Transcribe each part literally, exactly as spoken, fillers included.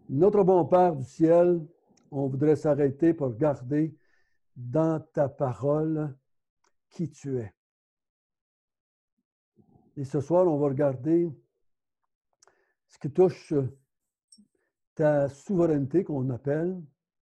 Notre bon Père du ciel, on voudrait s'arrêter pour regarder dans ta parole qui tu es. Et ce soir, on va regarder ce qui touche ta souveraineté qu'on appelle,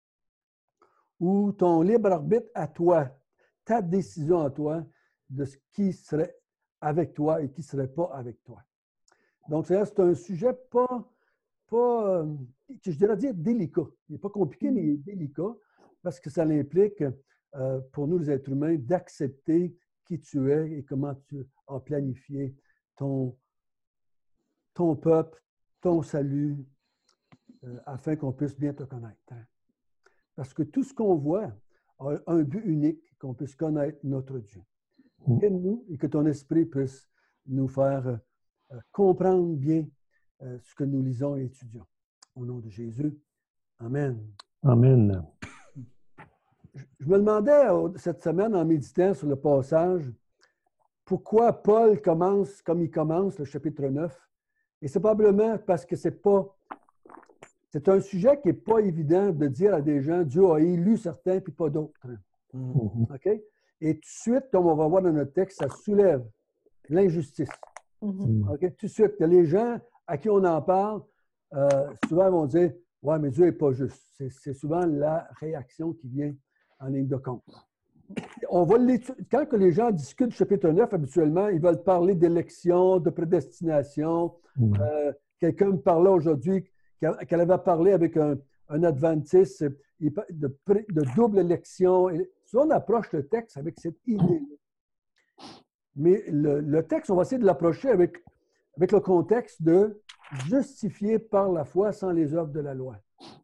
ou ton libre arbitre à toi, ta décision à toi de ce qui serait avec toi et qui ne serait pas avec toi. Donc, c'est un sujet pas, pas euh, je dirais dire délicat. Il n'est pas compliqué, mais il est délicat parce que ça implique, euh, pour nous les êtres humains, d'accepter qui tu es et comment tu as planifié ton, ton peuple, ton salut, euh, afin qu'on puisse bien te connaître. Parce que tout ce qu'on voit a un but unique, qu'on puisse connaître notre Dieu. Aide-nous et que ton esprit puisse nous faire euh, comprendre bien euh, ce que nous lisons et étudions. Au nom de Jésus. Amen. Amen. Je, je me demandais cette semaine, en méditant sur le passage, pourquoi Paul commence comme il commence, le chapitre neuf. Et c'est probablement parce que c'est pas... C'est un sujet qui n'est pas évident de dire à des gens, Dieu a élu certains puis pas d'autres. Mm-hmm. OK? Et tout de suite, comme on va voir dans notre texte, ça soulève l'injustice. Mm-hmm. OK? Tout de suite, les gens à qui on en parle, euh, souvent vont dire, ouais, mais Dieu n'est pas juste. C'est, c'est souvent la réaction qui vient en ligne de compte. On va Quand que les gens discutent du chapitre neuf, habituellement, ils veulent parler d'élection, de prédestination. Mm-hmm. Euh, quelqu'un me parlait aujourd'hui qu'elle avait parlé avec un, un adventiste de, de double élection. Et souvent, on approche le texte avec cette idée-là. Mais le, le texte, on va essayer de l'approcher avec, avec le contexte de justifier par la foi sans les œuvres de la loi.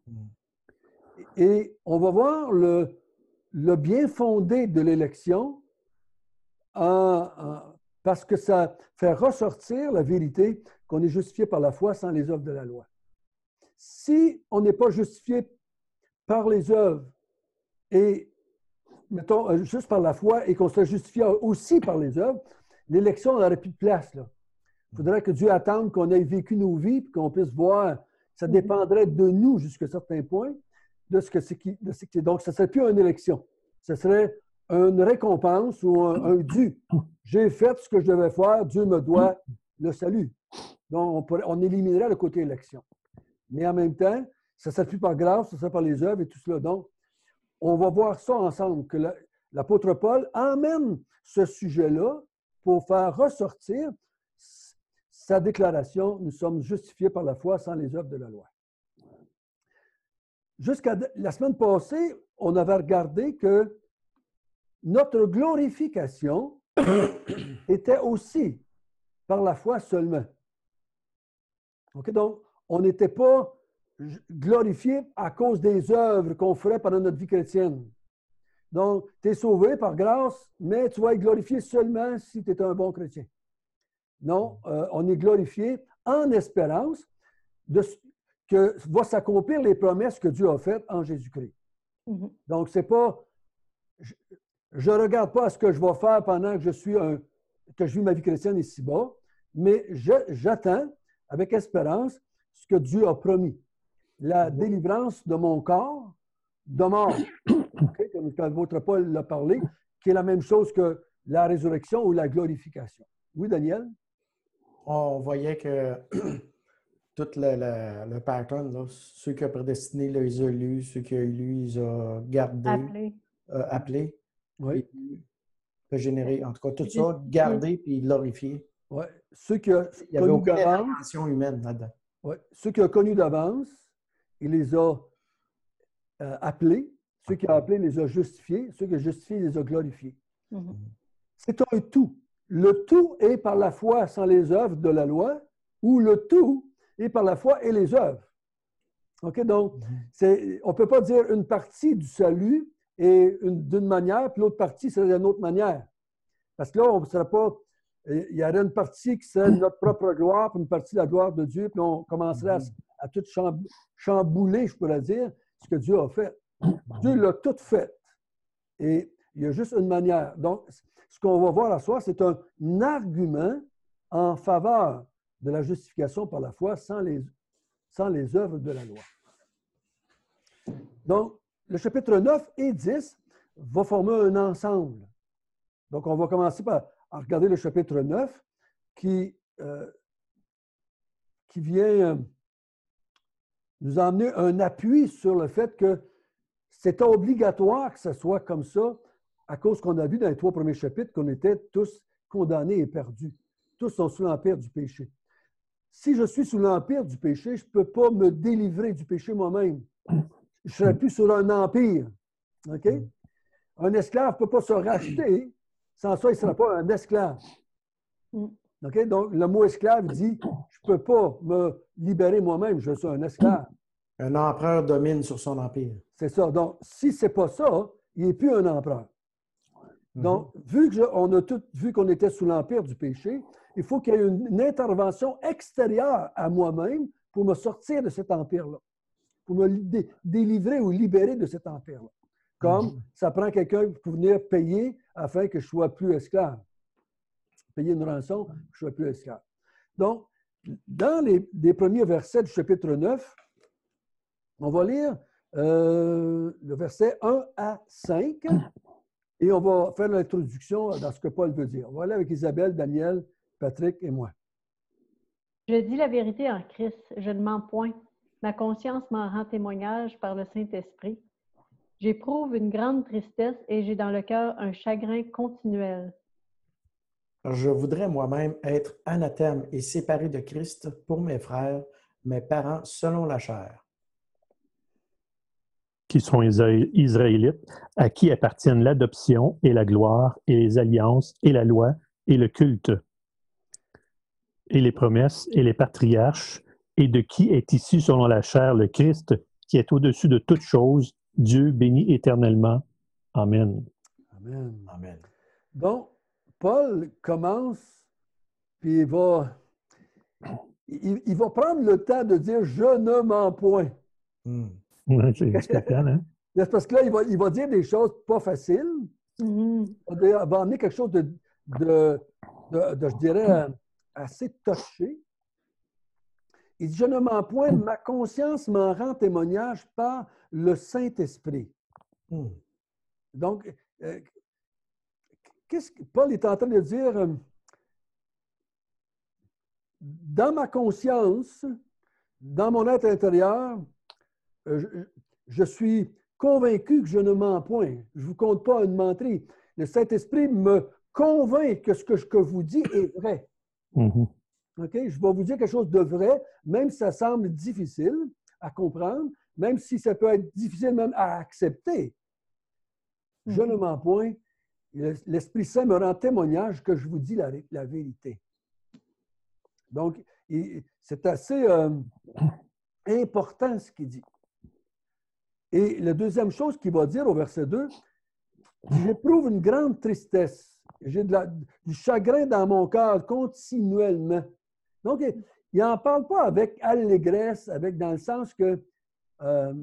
Et on va voir le, le bien fondé de l'élection en, en, parce que ça fait ressortir la vérité qu'on est justifié par la foi sans les œuvres de la loi. Si on n'est pas justifié par les œuvres et, mettons, juste par la foi et qu'on se justifie aussi par les œuvres, l'élection n'aurait plus de place. Là. Il faudrait que Dieu attende qu'on ait vécu nos vies et qu'on puisse voir. Ça dépendrait de nous jusqu'à un certain point de ce que c'est qui. De ce qui donc, ce ne serait plus une élection. Ce serait une récompense ou un, un dû. J'ai fait ce que je devais faire, Dieu me doit le salut. Donc, on, pourrait, on éliminerait le côté élection. Mais en même temps, ça ne serait plus par grâce, ça serait par les œuvres et tout cela. Donc, on va voir ça ensemble, que la, l'apôtre Paul emmène ce sujet-là pour faire ressortir sa déclaration « Nous sommes justifiés par la foi sans les œuvres de la loi ». Jusqu'à la semaine passée, on avait regardé que notre glorification était aussi par la foi seulement. Okay? Donc, on n'était pas glorifié à cause des œuvres qu'on ferait pendant notre vie chrétienne. Donc, tu es sauvé par grâce, mais tu vas être glorifié seulement si tu es un bon chrétien. Non, euh, on est glorifié en espérance de que va s'accomplir les promesses que Dieu a faites en Jésus-Christ. Mm-hmm. Donc, c'est pas... Je ne regarde pas à ce que je vais faire pendant que je suis un, que je vis ma vie chrétienne ici-bas, mais je, j'attends avec espérance ce que Dieu a promis. La délivrance de mon corps, de mort, okay, comme votre Paul l'a parlé, qui est la même chose que la résurrection ou la glorification. Oui, Daniel? On voyait que tout le, le, le pattern, là, ceux qui ont prédestiné, les élus, ceux qui ont élu, ils ont gardé, appelé, euh, appelé oui. Puis généré, en tout cas, tout ça, gardé puis glorifié. Oui. Ceux qui ont Il n'y avait aucune intervention humaine là-dedans. Oui. Ceux qui ont connu d'avance, il les a euh, appelés. Ceux qui ont appelé, les a justifiés. Ceux qui ont justifié, les a glorifiés. Mm-hmm. C'est un tout. Le tout est par la foi sans les œuvres de la loi, ou le tout est par la foi et les œuvres. OK? Donc, c'est, on ne peut pas dire une partie du salut est une, d'une manière, puis l'autre partie serait d'une autre manière. Parce que là, on ne serait pas... Il y aurait une partie qui serait notre propre gloire, puis une partie de la gloire de Dieu, puis on commencerait à, à tout chambouler, je pourrais dire, ce que Dieu a fait. Dieu l'a tout fait. Et il y a juste une manière. Donc, ce qu'on va voir à soi, c'est un argument en faveur de la justification par la foi sans les, sans les œuvres de la loi. Donc, le chapitre neuf et dix va former un ensemble. Donc, on va commencer par à regarder le chapitre neuf qui, euh, qui vient euh, nous emmener un appui sur le fait que c'est obligatoire que ce soit comme ça à cause qu'on a vu dans les trois premiers chapitres qu'on était tous condamnés et perdus. Tous sont sous l'empire du péché. Si je suis sous l'empire du péché, je ne peux pas me délivrer du péché moi-même. Je ne serai plus sur un empire. OK? Un esclave ne peut pas se racheter. Sans ça, il ne sera pas un esclave. OK? Donc, le mot esclave dit je ne peux pas me libérer moi-même, je suis un esclave. Un empereur domine sur son empire. C'est ça. Donc, si ce n'est pas ça, il n'est plus un empereur. Donc, mm-hmm. vu que je, on a tout vu qu'on était sous l'empire du péché, il faut qu'il y ait une, une intervention extérieure à moi-même pour me sortir de cet empire-là, pour me dé, délivrer ou libérer de cet empire-là. Comme mm-hmm. ça prend quelqu'un pour venir payer afin que je ne sois plus esclave. Payer une rançon, que je ne sois plus esclave. Donc, dans les, les premiers versets du chapitre neuf, on va lire euh, le verset un à cinq. Et on va faire l'introduction dans ce que Paul veut dire. On va aller avec Isabelle, Daniel, Patrick et moi. Je dis la vérité en Christ, je ne mens point. Ma conscience m'en rend témoignage par le Saint-Esprit. J'éprouve une grande tristesse et j'ai dans le cœur un chagrin continuel. Je voudrais moi-même être anathème et séparé de Christ pour mes frères, mes parents selon la chair. Qui sont Israélites, à qui appartiennent l'adoption et la gloire et les alliances et la loi et le culte et les promesses et les patriarches, et de qui est issu selon la chair le Christ, qui est au-dessus de toutes choses, Dieu béni éternellement. Amen. Amen. Amen. Donc, Paul commence, puis il va, il, il va prendre le temps de dire « je ne mens point Mm. ». Oui, c'est spécial, hein? C'est parce que là, il va, il va dire des choses pas faciles. Mm-hmm. Il va amener quelque chose de, de, de, de je dirais, assez touché. Il dit, je ne mens point, ma conscience m'en rend témoignage par le Saint-Esprit. Mm. Donc, euh, qu'est-ce que Paul est en train de dire? Euh, dans ma conscience, dans mon être intérieur, Je, je suis convaincu que je ne mens point. Je ne vous compte pas une menterie. Le Saint-Esprit me convainc que ce que je vous dis est vrai. Mm-hmm. Okay? Je vais vous dire quelque chose de vrai, même si ça semble difficile à comprendre, même si ça peut être difficile même à accepter. Je mm-hmm. ne mens point. L'Esprit Saint me rend témoignage que je vous dis la, la vérité. Donc, c'est assez euh, important ce qu'il dit. Et la deuxième chose qu'il va dire au verset deux, j'éprouve une grande tristesse. J'ai de la, du chagrin dans mon cœur continuellement. Donc, il n'en parle pas avec allégresse, avec, dans le sens que euh,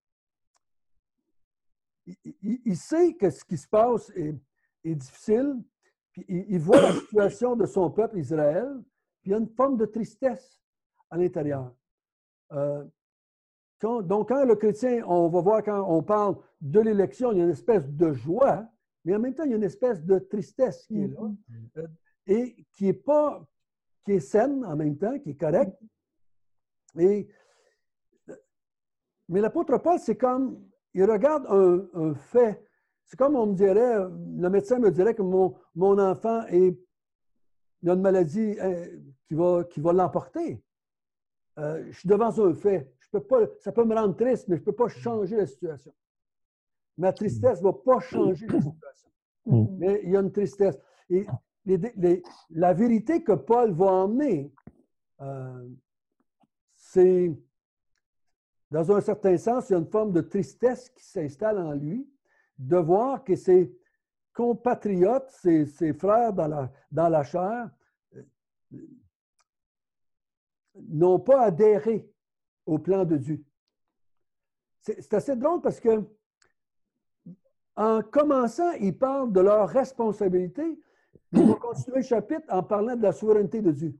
il, il sait que ce qui se passe est, est difficile, puis il, il voit la situation de son peuple Israël, puis il y a une forme de tristesse à l'intérieur. Euh, Quand, donc, quand le chrétien, on va voir quand on parle de l'élection, il y a une espèce de joie, mais en même temps, il y a une espèce de tristesse qui est là euh, et qui est pas, qui est saine en même temps, qui est correcte. Et, mais l'apôtre Paul, c'est comme, il regarde un, un fait. C'est comme on me dirait, le médecin me dirait que mon, mon enfant est, il a une maladie hein, qui va, qui va l'emporter. Euh, je suis devant un fait. Je peux pas, ça peut me rendre triste, mais je ne peux pas changer la situation. Ma tristesse ne va pas changer la situation. Mais il y a une tristesse. Et les, les, la vérité que Paul va emmener, euh, c'est, dans un certain sens, il y a une forme de tristesse qui s'installe en lui, de voir que ses compatriotes, ses, ses frères dans la, dans la chair, euh, n'ont pas adhéré au plan de Dieu. C'est assez drôle parce que en commençant, il parle de leur responsabilité, il va continuer le chapitre en parlant de la souveraineté de Dieu.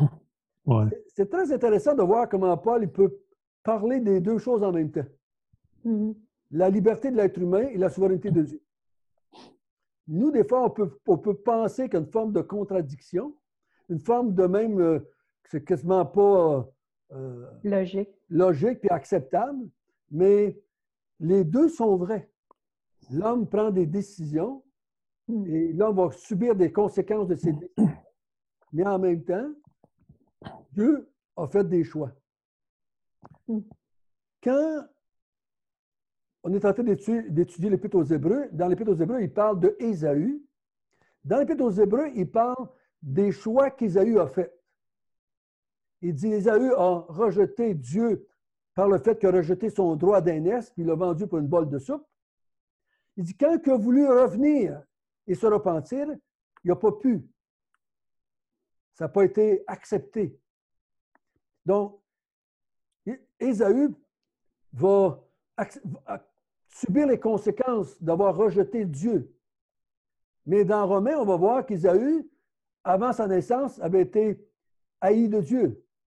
Ouais. C'est très intéressant de voir comment Paul il peut parler des deux choses en même temps. Mhm. la liberté de l'être humain et la souveraineté de Dieu. Nous, des fois, on peut, on peut penser qu'il y a une forme de contradiction, une forme de même, euh, c'est quasiment pas euh, Logique. logique et acceptable, mais les deux sont vrais. L'homme prend des décisions Mhm. et l'homme va subir des conséquences de ses décisions. Mais en même temps, Dieu a fait des choix. Mhm. Quand on est en train d'étudier l'Épître aux Hébreux, dans l'Épître aux Hébreux, il parle de Ésaü. Dans l'Épître aux Hébreux, il parle des choix qu'Ésaü a faits. Il dit Ésaü a rejeté Dieu par le fait qu'il a rejeté son droit d'aînesse, puis il l'a vendu pour une bolle de soupe. Il dit quand il a voulu revenir et se repentir, il n'a pas pu. Ça n'a pas été accepté. Donc, Ésaü va subir les conséquences d'avoir rejeté Dieu. Mais dans Romains, on va voir qu'Ésaü, avant sa naissance, avait été haï de Dieu.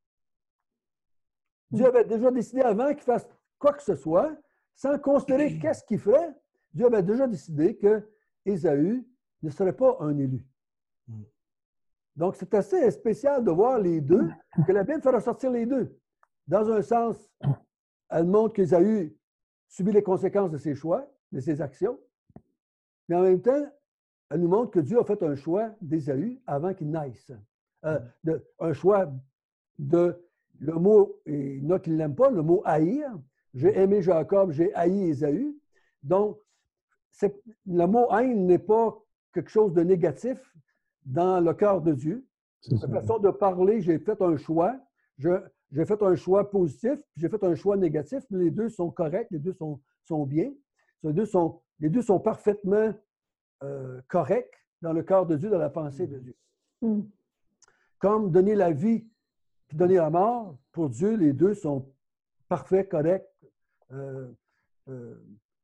Dieu avait déjà décidé avant qu'il fasse quoi que ce soit, sans considérer qu'est-ce qu'il ferait. Dieu avait déjà décidé que Ésaü ne serait pas un élu. Donc, c'est assez spécial de voir les deux, que la Bible fait ressortir les deux. Dans un sens, elle montre qu'Ésaü subit les conséquences de ses choix, de ses actions, mais en même temps, elle nous montre que Dieu a fait un choix d'Ésaü avant qu'il naisse. Euh, de, un choix de, le mot, il y en a qui ne l'aiment pas, le mot haïr. J'ai aimé Jacob, j'ai haï Ésaü. Donc, le mot haine n'est pas quelque chose de négatif dans le cœur de Dieu. La façon de parler, j'ai fait un choix. Je, j'ai fait un choix positif, puis j'ai fait un choix négatif, mais les deux sont corrects, les deux sont, sont bien. Les deux sont, les deux sont parfaitement euh, corrects dans le cœur de Dieu, dans la pensée de Dieu. Mm. Comme donner la vie puis donner la mort, pour Dieu, les deux sont parfaits, corrects, euh, euh,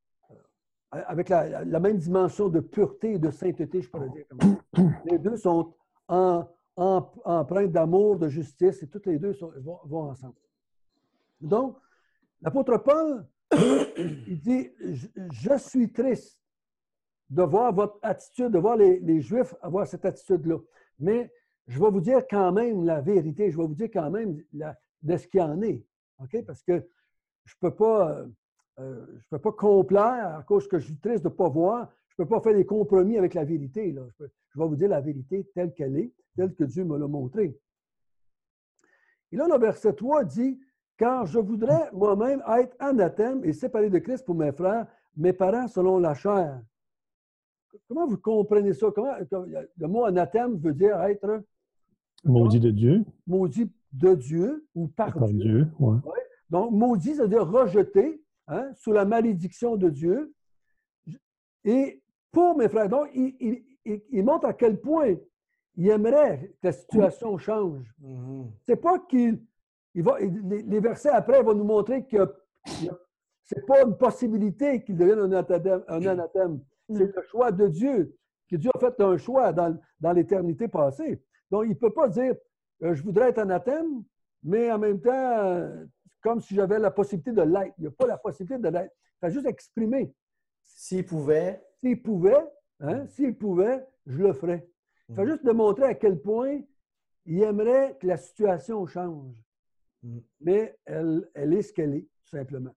avec la, la même dimension de pureté et de sainteté, je pourrais dire comme ça. Les deux sont en, en, empreintes d'amour, de justice, et toutes les deux sont, vont, vont ensemble. Donc, l'apôtre Paul, il dit, je, je suis triste de voir votre attitude, de voir les, les Juifs avoir cette attitude-là. Mais je vais vous dire quand même la vérité, je vais vous dire quand même la, de ce qu'il en est. OK? Parce que je ne peux pas... Euh, je ne peux pas complaire à cause que je suis triste de ne pas voir. Je ne peux pas faire des compromis avec la vérité. Là. Je, peux, je vais vous dire la vérité telle qu'elle est, telle que Dieu me l'a montrée. Et là, le verset trois dit « Car je voudrais moi-même être anathème et séparé de Christ pour mes frères, mes parents selon la chair. » Comment vous comprenez ça? Comment, le mot anathème veut dire être... Maudit de Dieu. Maudit de Dieu ou par, par Dieu. Dieu ouais. Ouais. Donc, maudit, ça veut dire rejeté. Hein, sous la malédiction de Dieu. Et pour mes frères, donc, il, il, il, il montre à quel point il aimerait que la situation change. Mm-hmm. C'est pas qu'il il va, les, les versets après vont nous montrer que c'est pas une possibilité qu'il devienne un anathème. Un anathème. Mm-hmm. C'est le choix de Dieu, que Dieu a fait un choix dans, dans l'éternité passée. Donc, il ne peut pas dire euh, je voudrais être anathème, mais en même temps, euh, comme si j'avais la possibilité de l'être. Il n'y a pas la possibilité de l'être. Il faut juste exprimer. S'il pouvait. S'il pouvait, hein, s'il pouvait, je le ferais. Il faut mm. juste démontrer à quel point il aimerait que la situation change. Mm. Mais elle, elle est ce qu'elle est, tout simplement.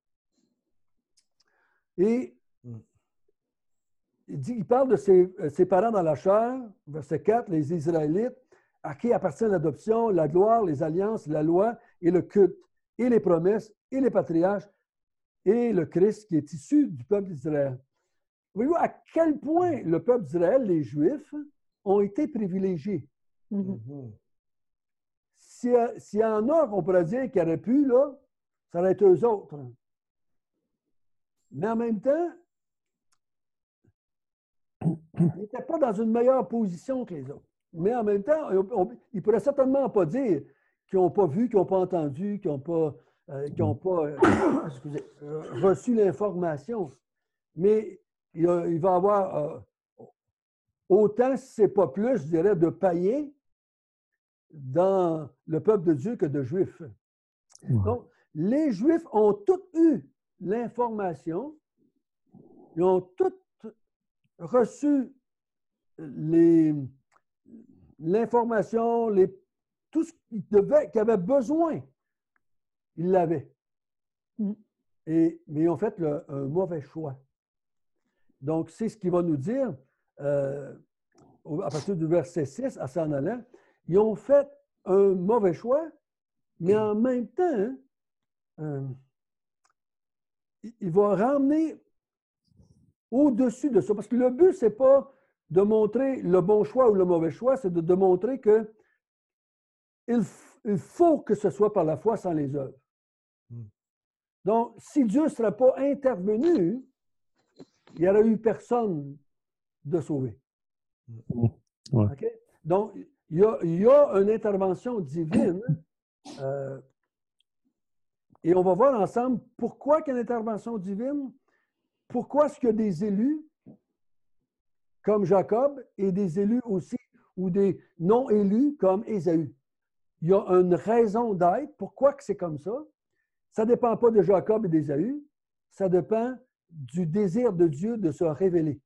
Et mm. il, dit, il parle de ses, ses parents dans la chair, verset quatre, les Israélites, à qui appartient l'adoption, la gloire, les alliances, la loi et le culte, et les promesses, et les patriarches, et le Christ qui est issu du peuple d'Israël. Voyez-vous à quel point le peuple d'Israël, les Juifs, ont été privilégiés. Mm-hmm. S'il y, y en a qu'on pourrait dire qui auraient pu, là, ça aurait été eux autres. Mais en même temps, ils n'étaient pas dans une meilleure position que les autres. Mais en même temps, on, on, ils ne pourraient certainement pas dire qu'ils n'ont pas vu, qu'ils n'ont pas entendu, qu'ils n'ont pas, euh, qu'ils n'ont pas euh, excusez, euh, reçu l'information. Mais il, il va y avoir euh, autant, si ce n'est pas plus, je dirais, de païens dans le peuple de Dieu que de Juifs. Mmh. Donc, les Juifs ont tous eu l'information, ils ont toutes reçu les, l'information, les, tout ce qu'ils devaient, qu'ils avaient besoin, ils l'avaient. Mm. Et, mais ils ont fait le, un mauvais choix. Donc, c'est ce qu'il va nous dire euh, à partir du verset six à s'en allant. Ils ont fait un mauvais choix, mais en même temps, euh, il va ramener au-dessus de ça. Parce que le but, ce n'est pas de montrer le bon choix ou le mauvais choix, c'est de, de montrer que il, il faut que ce soit par la foi sans les œuvres. Mm. Donc, si Dieu ne serait pas intervenu, il n'y aurait eu personne de sauvé. Mm. Ouais. Okay? Donc, il y, a, il y a une intervention divine euh, et on va voir ensemble pourquoi il y a une intervention divine, pourquoi est-ce qu'il y a des élus comme Jacob et des élus aussi ou des non-élus comme Ésaü. Il y a une raison d'être. Pourquoi que c'est comme ça? Ça ne dépend pas de Jacob et d'Ésaü. Ça dépend du désir de Dieu de se révéler.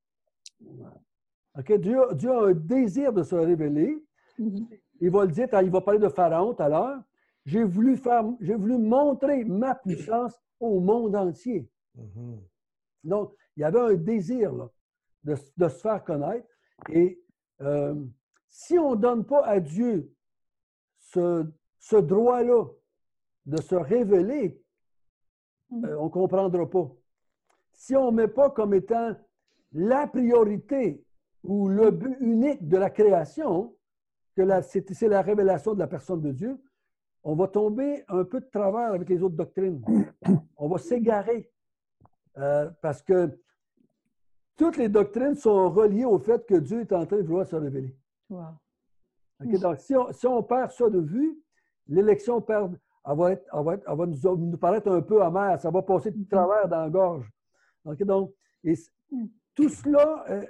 Okay? Dieu, Dieu a un désir de se révéler. Mm-hmm. Il va le dire, il va parler de Pharaon tout à l'heure. J'ai voulu faire, j'ai voulu montrer ma puissance au monde entier. Mm-hmm. Donc, il y avait un désir là, de, de se faire connaître. Et euh, si on ne donne pas à Dieu ce, ce droit-là de se révéler, euh, on ne comprendra pas. Si on ne met pas comme étant la priorité ou le but unique de la création, que la, c'est, c'est la révélation de la personne de Dieu, on va tomber un peu de travers avec les autres doctrines. On va s'égarer. Euh, parce que toutes les doctrines sont reliées au fait que Dieu est en train de vouloir se révéler. Wow. Okay? Donc, si on, si on perd ça de vue, l'élection perd, elle va, être, elle va, être, elle va nous, nous paraître un peu amère. Ça va passer de travers dans la gorge. Okay? Donc, et, tout cela euh,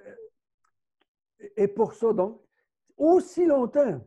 est pour ça. Donc, aussi longtemps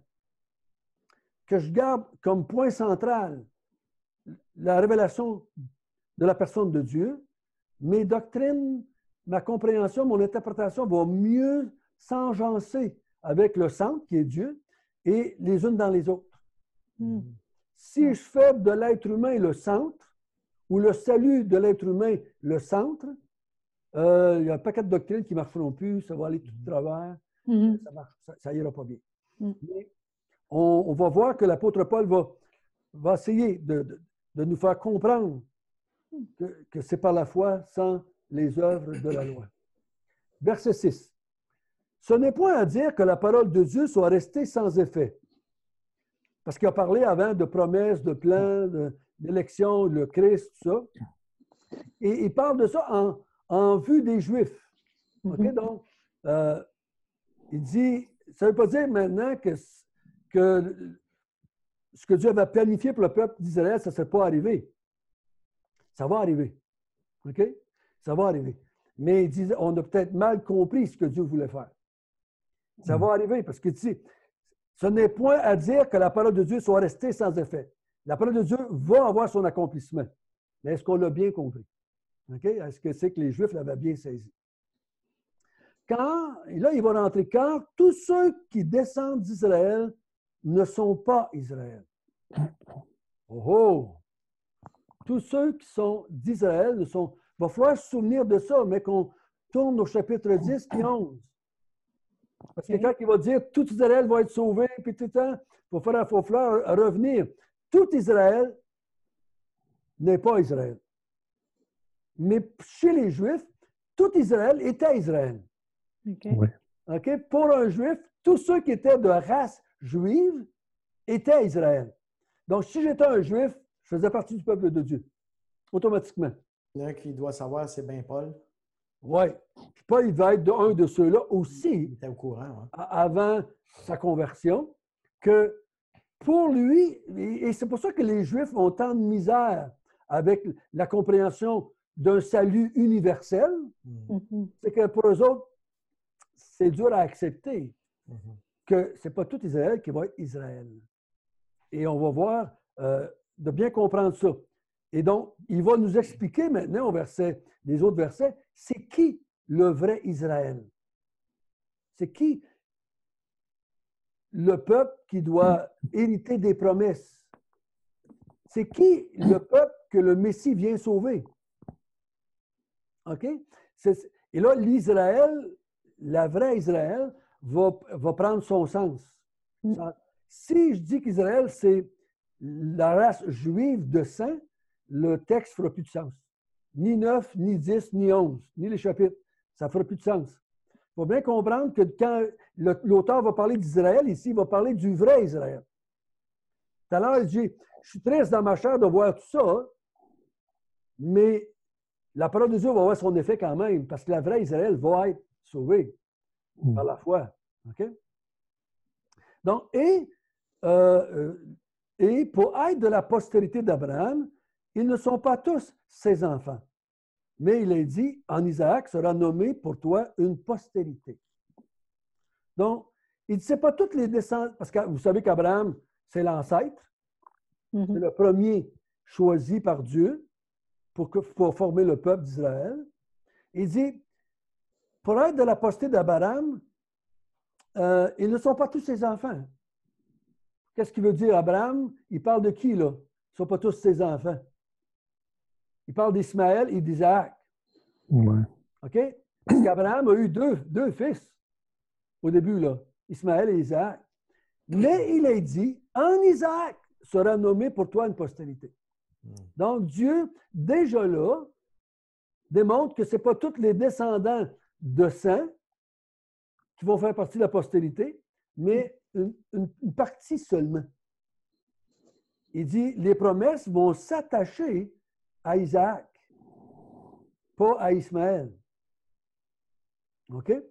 que je garde comme point central la révélation de la personne de Dieu, mes doctrines, ma compréhension, mon interprétation vont mieux s'enjancer avec le centre, qui est Dieu, et les unes dans les autres. Mm. Si je fais de l'être humain le centre, ou le salut de l'être humain le centre, euh, il y a un paquet de doctrines qui ne marcheront plus, ça va aller tout de travers, mm. ça marche, ça, ça ira pas bien. Mm. Mais on, on va voir que l'apôtre Paul va, va essayer de, de, de nous faire comprendre que, que c'est par la foi sans les œuvres de la loi. Verset six. Ce n'est point à dire que la parole de Dieu soit restée sans effet. Parce qu'il a parlé avant de promesses, de plans, de, d'élection, le Christ, tout ça. Et il parle de ça en, en vue des Juifs. Okay? Mm-hmm. Donc, euh, il dit, ça ne veut pas dire maintenant que, que ce que Dieu avait planifié pour le peuple d'Israël, ça ne s'est pas arrivé. Ça va arriver. OK? Ça va arriver. Mais il dit, on a peut-être mal compris ce que Dieu voulait faire. Ça va arriver parce qu'il dit, ce n'est point à dire que la parole de Dieu soit restée sans effet. La parole de Dieu va avoir son accomplissement. Mais est-ce qu'on l'a bien compris? Okay? Est-ce que c'est que les Juifs l'avaient bien saisi? Quand, et là, il va rentrer, quand tous ceux qui descendent d'Israël ne sont pas Israël. Oh oh! Tous ceux qui sont d'Israël ne sont... Il va falloir se souvenir de ça, mais qu'on tourne au chapitre dix et onze. Parce que quand il va dire tout Israël va être sauvé, puis tout le temps, il va falloir revenir. Tout Israël n'est pas Israël. Mais chez les Juifs, tout Israël était Israël. Okay. Oui. Okay? Pour un Juif, tous ceux qui étaient de race juive étaient Israël. Donc, si j'étais un Juif, je faisais partie du peuple de Dieu, automatiquement. Il y en a qui doit savoir, c'est bien Paul. Oui. Paul, il va être de, un de ceux-là aussi, il était au courant, hein? Avant sa conversion, que pour lui, et c'est pour ça que les Juifs ont tant de misère avec la compréhension d'un salut universel, mm-hmm. c'est que pour eux autres, c'est dur à accepter mm-hmm. que ce n'est pas tout Israël qui va être Israël. Et on va voir, euh, de bien comprendre ça. Et donc, il va nous expliquer maintenant au verset, les autres versets, c'est qui le vrai Israël? C'est qui le peuple qui doit hériter des promesses? C'est qui le peuple que le Messie vient sauver? OK? C'est- et là, l'Israël, la vraie Israël, va, va prendre son sens. Ça- si je dis qu'Israël, c'est la race juive de sang, le texte ne fera plus de sens. Ni neuf, ni dix, ni onze, ni les chapitres. Ça ne fera plus de sens. Il faut bien comprendre que quand le- l'auteur va parler d'Israël, ici, il va parler du vrai Israël. Tout à l'heure, il dit, je suis triste dans ma chair de voir tout ça, mais la parole de Dieu va avoir son effet quand même, parce que la vraie Israël va être sauvée par la foi. OK? Donc, et, euh, et pour être de la postérité d'Abraham, ils ne sont pas tous ses enfants. Mais il est dit, en Isaac sera nommé pour toi une postérité. Donc, il ne sait pas toutes les descendants, parce que vous savez qu'Abraham, c'est l'ancêtre, Mhm. c'est le premier choisi par Dieu pour, que, pour former le peuple d'Israël. Il dit, pour être de la postérité d'Abraham, euh, ils ne sont pas tous ses enfants. Qu'est-ce qu'il veut dire, Abraham? Il parle de qui, là? Ils ne sont pas tous ses enfants. Il parle d'Ismaël et d'Isaac. Ouais. OK? Parce qu'Abraham a eu deux, deux fils au début, là, Ismaël et Isaac. Mais il est dit, en Isaac sera nommé pour toi une postérité. Donc, Dieu, déjà là, démontre que ce n'est pas tous les descendants de sang qui vont faire partie de la postérité, mais une, une, une partie seulement. Il dit, les promesses vont s'attacher à Isaac, pas à Ismaël. OK?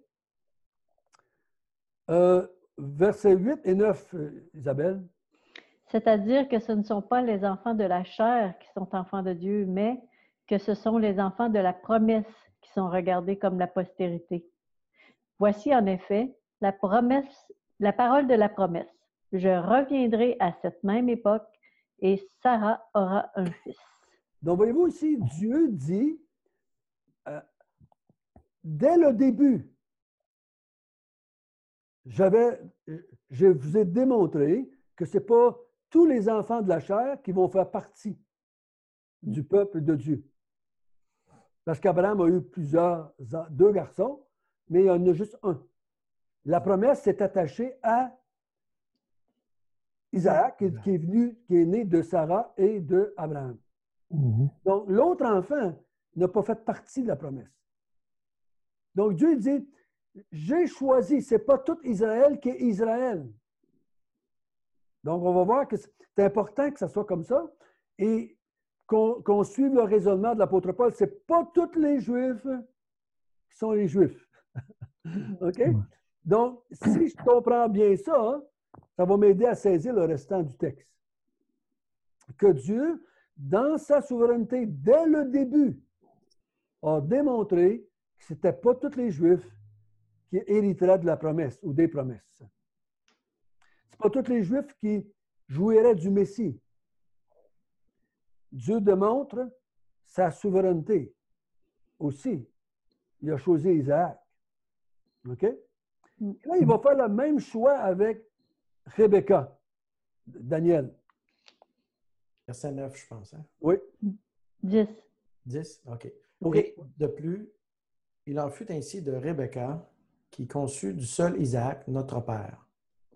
Euh, versets huit et neuf, euh, Isabelle. C'est-à-dire que ce ne sont pas les enfants de la chair qui sont enfants de Dieu, mais que ce sont les enfants de la promesse qui sont regardés comme la postérité. Voici en effet la promesse, la parole de la promesse. Je reviendrai à cette même époque et Sarah aura un fils. Donc, voyez-vous ici, Dieu dit, euh, dès le début, j'avais, je vous ai démontré que ce n'est pas tous les enfants de la chair qui vont faire partie du peuple de Dieu. Parce qu'Abraham a eu plusieurs, deux garçons, mais il y en a juste un. La promesse s'est attachée à Isaac, qui, qui est venu, qui est né de Sarah et de Abraham. Mhm. Donc, l'autre enfant n'a pas fait partie de la promesse. Donc, Dieu dit, j'ai choisi, ce n'est pas tout Israël qui est Israël. Donc, on va voir que c'est important que ça soit comme ça et qu'on qu'on suive le raisonnement de l'apôtre Paul. Ce n'est pas tous les Juifs qui sont les Juifs. OK? Ouais. Donc, si je comprends bien ça, ça va m'aider à saisir le restant du texte. Que Dieu, dans sa souveraineté, dès le début, a démontré que ce n'était pas tous les Juifs qui hériteraient de la promesse ou des promesses. Ce n'est pas tous les Juifs qui jouiraient du Messie. Dieu démontre sa souveraineté aussi. Il a choisi Isaac. OK? Là, il va faire le même choix avec Rebecca, Daniel. Verset neuf, je pense. Hein? Oui. dix. dix? OK. OK. Et de plus, il en fut ainsi de Rebecca, qui conçut du seul Isaac, notre père.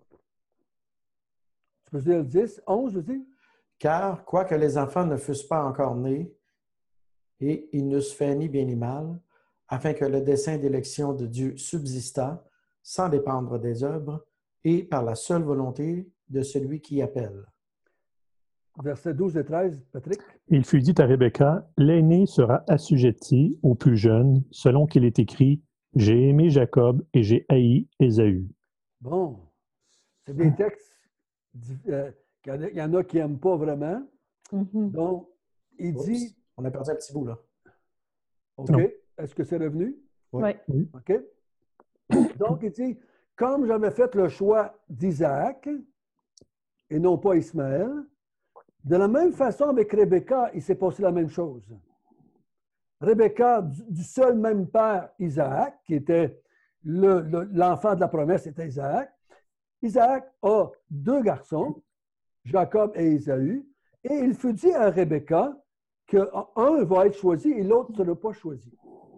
Tu peux dire dix, onze, je dis? Car, quoique les enfants ne fussent pas encore nés, et ils n'eussent fait ni bien ni mal, afin que le dessein d'élection de Dieu subsistât, sans dépendre des œuvres, et par la seule volonté de celui qui appelle. Versets douze et treize, Patrick. Il fut dit à Rebecca, l'aîné sera assujetti au plus jeune, selon qu'il est écrit, j'ai aimé Jacob et j'ai haï Ésaü. Bon, c'est des textes, euh, qu'il y en a qui n'aiment pas vraiment. Mhm. Donc, il Oups, dit, on a perdu un petit bout, là. OK, Non. est-ce que c'est revenu? Oui. Oui. OK. Donc, il dit, comme j'avais fait le choix d'Isaac et non pas Ismaël, De la même façon, avec Rebecca, il s'est passé la même chose. Rebecca, du seul même père, Isaac, qui était le, le, l'enfant de la promesse, c'était Isaac. Isaac a deux garçons, Jacob et Ésaü, et il fut dit à Rebecca qu'un va être choisi et l'autre ne sera pas choisi.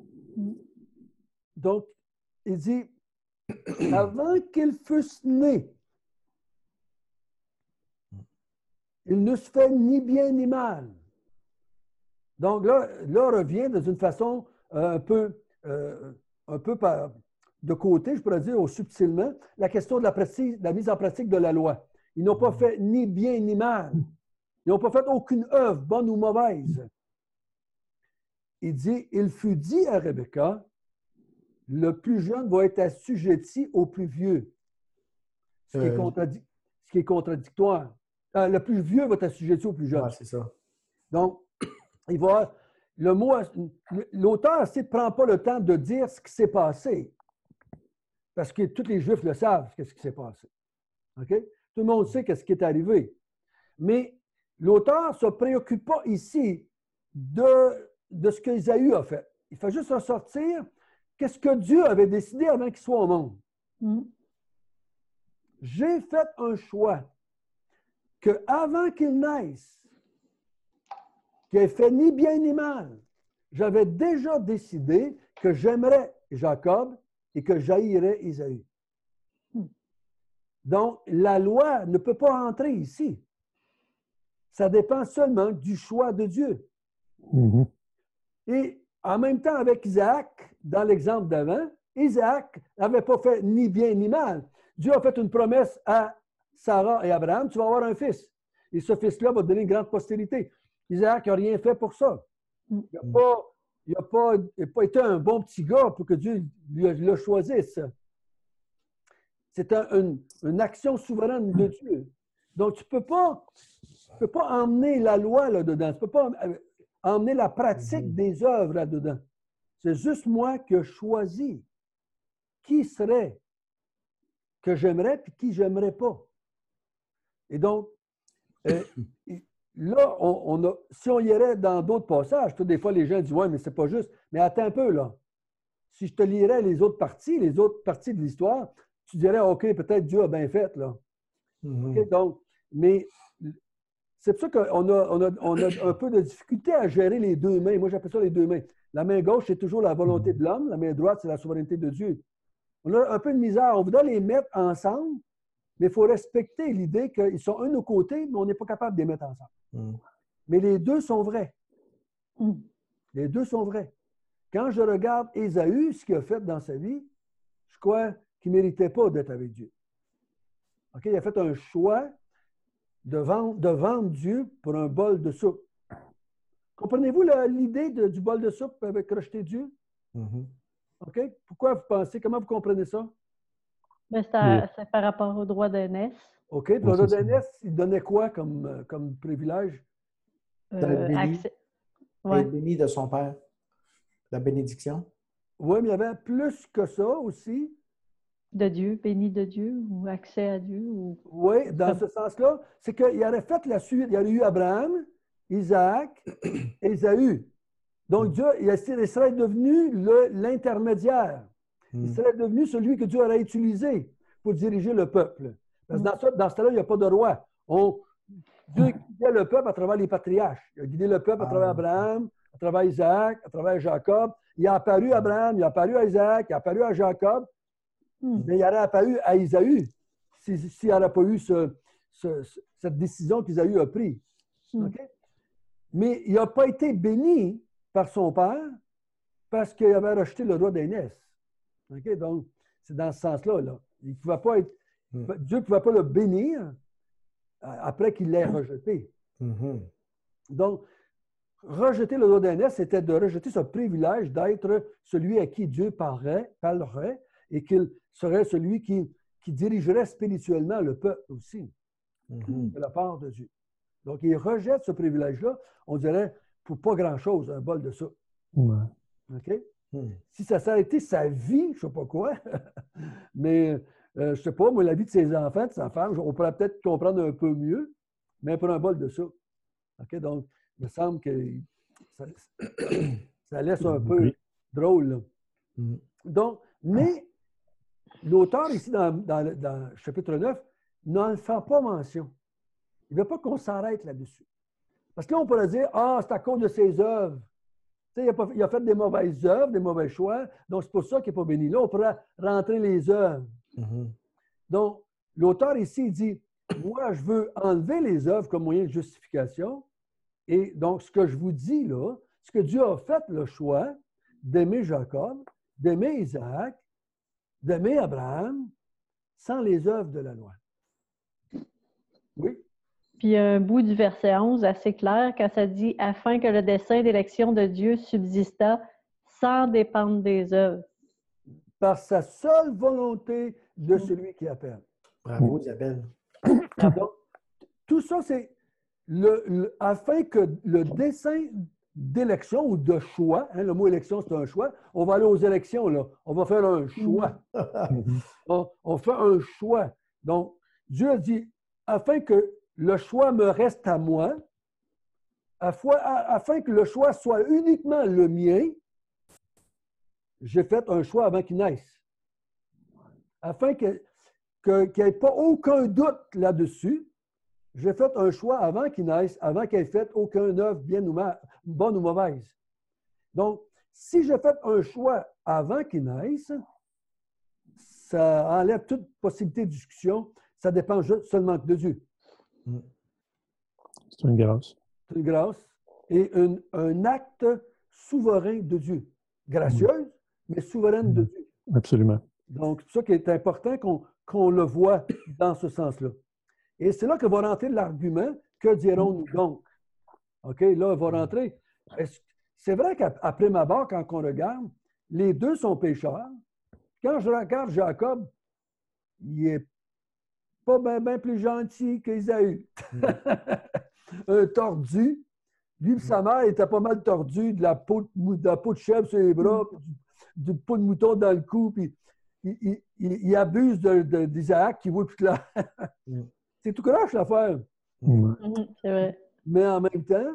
Donc, il dit, avant qu'ils fussent nés, il ne se fait ni bien ni mal. Donc là, là revient dans une façon euh, un peu, euh, un peu par, de côté, je pourrais dire, ou subtilement, la question de la, précise, de la mise en pratique de la loi. Ils n'ont pas fait ni bien ni mal. Ils n'ont pas fait aucune œuvre, bonne ou mauvaise. Il dit, il fut dit à Rebecca, le plus jeune va être assujetti au plus vieux. Ce qui, euh, est, contradic ce qui est contradictoire. Euh, le plus vieux va être assujetti au plus jeune. Ouais, c'est ça. Donc, il va, le mot, l'auteur ne prend pas le temps de dire ce qui s'est passé. Parce que tous les Juifs le savent, qu'est-ce qui s'est passé. Okay? Tout le monde sait qu'est-ce qui est arrivé. Mais l'auteur ne se préoccupe pas ici de, de ce qu'Ésaü a fait. Il fait juste ressortir qu'est-ce que Dieu avait décidé avant qu'il soit au monde. Mm. J'ai fait un choix qu'avant qu'il naisse, qu'il n'ait fait ni bien ni mal, j'avais déjà décidé que j'aimerais Jacob et que j'haïrais Ésaü. Mm. Donc, la loi ne peut pas entrer ici. Ça dépend seulement du choix de Dieu. Mm-hmm. Et en même temps, avec Isaac, dans l'exemple d'avant, Isaac n'avait pas fait ni bien ni mal. Dieu a fait une promesse à Sarah et Abraham, tu vas avoir un fils. Et ce fils-là va te donner une grande postérité. Isaac n'a rien fait pour ça. Il n'a pas, il a pas, il a pas été un bon petit gars pour que Dieu le choisisse. C'est un, une, une action souveraine de Dieu. Donc, tu ne peux pas, tu peux pas emmener la loi là-dedans. Tu ne peux pas emmener la pratique des œuvres là-dedans. C'est juste moi qui ai choisi qui serait que j'aimerais et qui j'aimerais pas. Et donc, euh, là, on, on a, si on y irait dans d'autres passages, des fois les gens disent « Ouais, mais c'est pas juste. » Mais attends un peu, là. Si je te lirais les autres parties, les autres parties de l'histoire, tu dirais « OK, peut-être Dieu a bien fait, là. Mm-hmm. » Okay? Donc, mais c'est pour ça qu'on a, on a, on a un peu de difficulté à gérer les deux mains. Moi, j'appelle ça les deux mains. La main gauche, c'est toujours la volonté de l'homme. La main droite, c'est la souveraineté de Dieu. On a un peu de misère. On voudrait les mettre ensemble, mais il faut respecter l'idée qu'ils sont un de nos côtés, mais on n'est pas capable de les mettre ensemble. Mm. Mais les deux sont vrais. Mm. Les deux sont vrais. Quand je regarde Ésaü, ce qu'il a fait dans sa vie, je crois qu'il ne méritait pas d'être avec Dieu. Okay? Il a fait un choix de vendre, de vendre Dieu pour un bol de soupe. Comprenez-vous l'idée du bol de soupe avec rejeter Dieu? Mm-hmm. OK? Pourquoi vous pensez? Comment vous comprenez ça? C'est par rapport au droit d'aînesse. OK. Le droit d'aînesse, il donnait quoi comme, comme privilège? Euh, D'être béni. Accès... Ouais. D'être béni de son père. La bénédiction. Oui, mais il y avait plus que ça aussi. De Dieu, béni de Dieu, ou accès à Dieu. Ou... Oui, dans ce sens-là, c'est qu'il aurait fait la suite. Il y aurait eu Abraham, Isaac, Ésaü. Donc, Dieu, il serait devenu l'intermédiaire. Mm. Il serait devenu celui que Dieu aurait utilisé pour diriger le peuple. Parce que mm. dans, ça, dans ce temps-là, il n'y a pas de roi. On, Dieu guidait le peuple à travers les patriarches. Il a guidé le peuple à travers Abraham, à travers Isaac, à travers Jacob. Il a apparu à Abraham, il a apparu à Isaac, il a apparu à Jacob. Mm. Mais il aurait apparu à Ésaü s'il n'y aurait pas eu ce, ce, cette décision qu'Ésaü a prise. Mm. Okay? Mais il n'a pas été béni par son père parce qu'il avait rejeté le droit d'aînesse. Okay? Donc, c'est dans ce sens-là. Là. Il pouvait pas être, mm. Dieu ne pouvait pas le bénir après qu'il l'ait rejeté. Mm-hmm. Donc, rejeter le droit d'aînesse, c'était de rejeter ce privilège d'être celui à qui Dieu parlerait, parlerait et qu'il serait celui qui, qui dirigerait spirituellement le peuple aussi, mm-hmm. de la part de Dieu. Donc, il rejette ce privilège-là, on dirait, pour pas grand-chose, un bol de soupe. Ouais. OK? Mm. Si ça s'est été sa vie, je ne sais pas quoi, mais euh, je ne sais pas, moi, la vie de ses enfants, de sa femme, on pourrait peut-être comprendre un peu mieux, mais pour un bol de soupe. OK? Donc, il me semble que ça, ça laisse un peu drôle. Là. Mm. Donc, mais l'auteur, ici, dans, dans, dans le chapitre neuf, n'en fait pas mention. Il ne veut pas qu'on s'arrête là-dessus. Parce que là, on pourrait dire, ah, c'est à cause de ses œuvres. Tu sais, il, a pas, il a fait des mauvaises œuvres, des mauvais choix, donc c'est pour ça qu'il n'est pas béni. Là, on pourrait rentrer les œuvres. Mm-hmm. Donc, l'auteur ici il dit, moi, je veux enlever les œuvres comme moyen de justification. Et donc, ce que je vous dis là, c'est que Dieu a fait le choix d'aimer Jacob, d'aimer Isaac, d'aimer Abraham, sans les œuvres de la loi. Oui? Puis un bout du verset onze, assez clair, quand ça dit « Afin que le dessein d'élection de Dieu subsista sans dépendre des œuvres. » Par sa seule volonté de celui qui appelle. Bravo, Isabelle. Donc, tout ça, c'est le, le, afin que le dessein d'élection ou de choix, hein, le mot élection, c'est un choix, on va aller aux élections, là. On va faire un choix. on, on fait un choix. Donc, Dieu a dit, afin que le choix me reste à moi, afin que le choix soit uniquement le mien, j'ai fait un choix avant qu'il naisse. Afin que, que, qu'il n'y ait pas aucun doute là-dessus, j'ai fait un choix avant qu'il naisse, avant qu'il ait fait aucun œuvre bien ou mal, bonne ou mauvaise. Donc, si j'ai fait un choix avant qu'il naisse, ça enlève toute possibilité de discussion. Ça dépend seulement de Dieu. C'est une grâce. C'est une grâce et une, un acte souverain de Dieu. Gracieuse, mmh. mais souveraine mmh. de Dieu. Absolument. Donc, c'est ça qui est important qu'on, qu'on le voit dans ce sens-là. Et c'est là que va rentrer l'argument, que dirons-nous donc? OK, là, va rentrer. Est-ce, c'est vrai qu'après ma barre, quand on regarde, les deux sont pécheurs. Quand je regarde Jacob, il n'est pas bien ben plus gentil qu'Ésaü. Un tordu. Lui et sa mère était pas mal tordu, de la peau de, de, la peau de chèvre sur les bras, puis du, du peau de mouton dans le cou, puis il, il, il, il abuse de, de, d'Isaac qui voit plus clair. C'est tout croche l'affaire. Mmh, c'est vrai. Mais en même temps,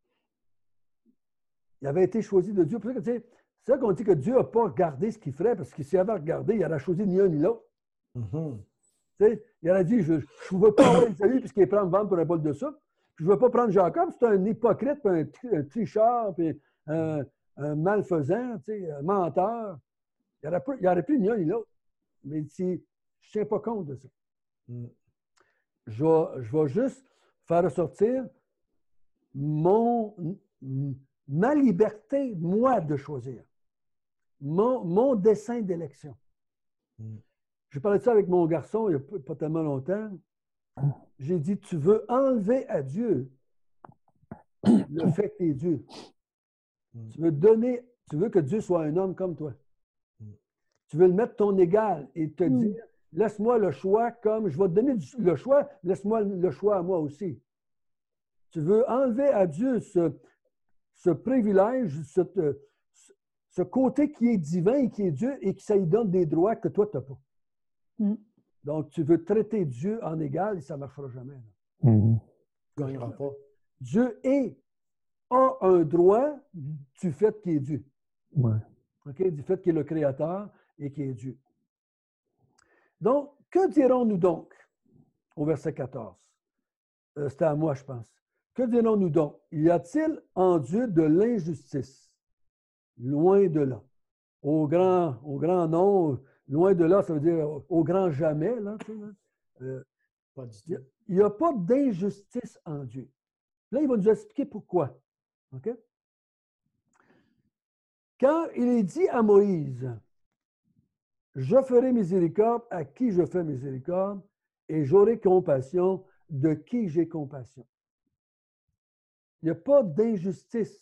il avait été choisi de Dieu. Pour ça que, tu sais, c'est ça qu'on dit que Dieu n'a pas regardé ce qu'il ferait, parce que s'il avait regardé, il aurait choisi ni un ni l'autre. Mm-hmm. Tu sais, il aurait dit, je ne veux pas avoir Isaïe puisqu'il est prêt à me vendre pour un bol de soupe. Je ne veux pas prendre Jacob, c'est un hypocrite, puis un, un tricheur, puis un, un malfaisant, tu sais, un menteur. Il n'y aurait plus ni un ni l'autre. Mais si, je ne tiens pas compte de ça. Mm. Je vais, je vais juste faire ressortir mon, ma liberté, moi, de choisir. Mon, mon dessein d'élection. Mm. J'ai parlé de ça avec mon garçon il n'y a pas, pas tellement longtemps. J'ai dit, tu veux enlever à Dieu le fait que tu es Dieu. Mm. Tu veux donner, tu veux que Dieu soit un homme comme toi. Mm. Tu veux le mettre ton égal et te mm. dire, laisse-moi le choix comme, je vais te donner le choix, laisse-moi le choix à moi aussi. Tu veux enlever à Dieu ce, ce privilège, ce, ce côté qui est divin et qui est Dieu et qui ça lui donne des droits que toi, tu n'as pas. Mm. Donc, tu veux traiter Dieu en égal et ça ne marchera jamais. Mm. Tu ne gagneras pas. Dieu est, a un droit du fait qu'il est Dieu. Ouais. Okay? Du fait qu'il est le Créateur et qu'il est Dieu. Donc, que dirons-nous donc au verset quatorze? Euh, C'était à moi, je pense. Que dirons-nous donc? Y a-t-il en Dieu de l'injustice? Loin de là. Au grand, au grand nom, loin de là, ça veut dire au grand jamais. Là, tu sais, là. Euh, pas du tout. Il n'y a pas d'injustice en Dieu. Là, il va nous expliquer pourquoi. OK? Quand il est dit à Moïse, je ferai miséricorde à qui je fais miséricorde et j'aurai compassion de qui j'ai compassion. Il n'y a pas d'injustice.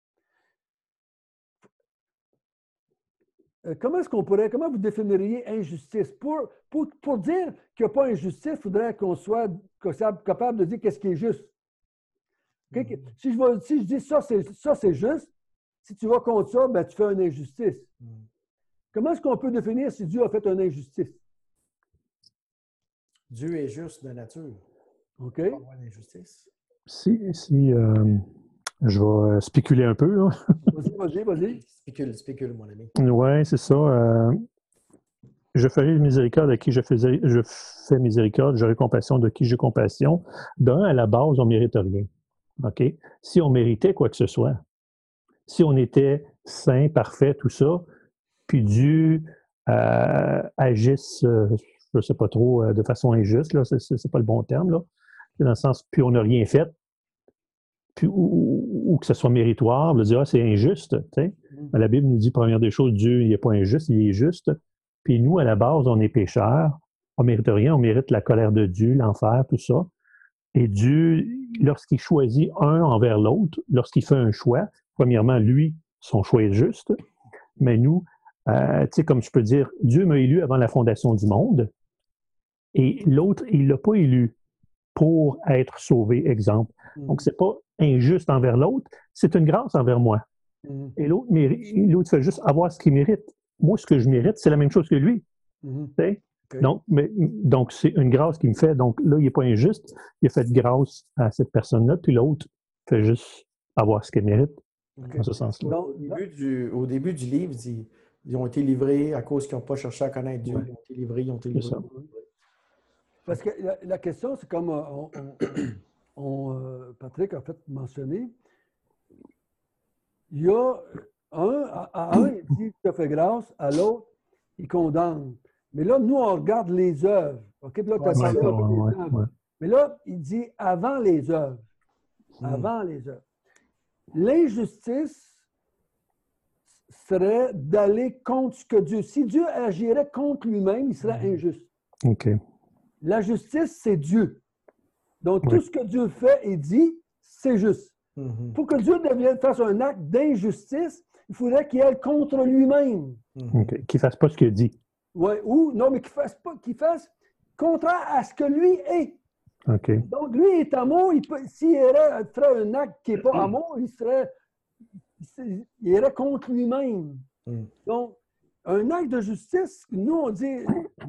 Comment est-ce qu'on pourrait, comment vous définiriez injustice? Pour, pour, pour dire qu'il n'y a pas d'injustice, il faudrait qu'on soit capable de dire qu'est-ce qui est juste. Okay? Mm. Si, je vais, si je dis ça, c'est, ça, c'est juste, si tu vas contre ça, ben, tu fais une injustice. Mm. Comment est-ce qu'on peut définir si Dieu a fait une injustice? Dieu est juste de nature. OK. Il n'y a pas d'injustice. Si, si euh, je vais spéculer un peu, là. Vas-y, vas-y, vas-y. Spécule, spécule, mon ami. Oui, c'est ça. euh, je ferai miséricorde à qui je, faisais, je fais miséricorde, j'aurai compassion de qui j'ai compassion. D'un, à la base, on ne mérite rien. OK? Si on méritait quoi que ce soit, si on était saint, parfait, tout ça, puis Dieu euh, agisse, euh, je ne sais pas trop, euh, de façon injuste, là, c'est, c'est pas le bon terme, là, dans le sens, puis on n'a rien fait, puis, ou, ou que ce soit méritoire, de dire, ah, c'est injuste, tu sais. Mm. La Bible nous dit, première des choses, Dieu, il n'est pas injuste, il est juste. Puis nous, à la base, on est pécheurs, on ne mérite rien, on mérite la colère de Dieu, l'enfer, tout ça. Et Dieu, lorsqu'il choisit un envers l'autre, lorsqu'il fait un choix, premièrement, lui, son choix est juste, mais nous, euh, tu sais, comme je peux dire, Dieu m'a élu avant la fondation du monde, et l'autre, il ne l'a pas élu pour être sauvé, exemple. Mm. Donc, ce n'est pas injuste envers l'autre, c'est une grâce envers moi. Mm. Et l'autre, l'autre fait juste avoir ce qu'il mérite. Moi, ce que je mérite, c'est la même chose que lui. Mm. Tu sais? Okay. Donc, mais, donc, c'est une grâce qu'il me fait. Donc, là, il n'est pas injuste. Il a fait grâce à cette personne-là, puis l'autre fait juste avoir ce qu'il mérite, Okay. dans ce sens-là. Au, au, début du, au début du livre, ils, ils ont été livrés à cause qu'ils n'ont pas cherché à connaître Dieu. Ouais. Ils ont été livrés, ils ont été C'est livrés. ça. Parce que la, la question, c'est comme euh, on, on, on, euh, Patrick a fait mentionner, il y a un, à, à un, il dit « tu as fait grâce », à l'autre, il condamne. Mais là, nous, on regarde les œuvres. OK? Puis là, tu as Ouais, parlé ouais, un peu des ouais, œuvres. ouais. Mais là, il dit « avant les œuvres ». Avant les œuvres. L'injustice serait d'aller contre ce que Dieu... Si Dieu agirait contre lui-même, il serait injuste. OK. La justice, c'est Dieu. Donc, Oui. tout ce que Dieu fait et dit, c'est juste. Mm-hmm. Pour que Dieu devienne, fasse un acte d'injustice, il faudrait qu'il aille contre lui-même. Mm-hmm. OK. Qu'il ne fasse pas ce qu'il dit. Ouais, ou, non, mais qu'il fasse pas, qu'il fasse contraire à ce que lui est. OK. Donc, lui est amour, il peut, s'il irait, ferait un acte qui n'est pas amour, il serait, il irait contre lui-même. Mm. Donc, un acte de justice, nous, on dit,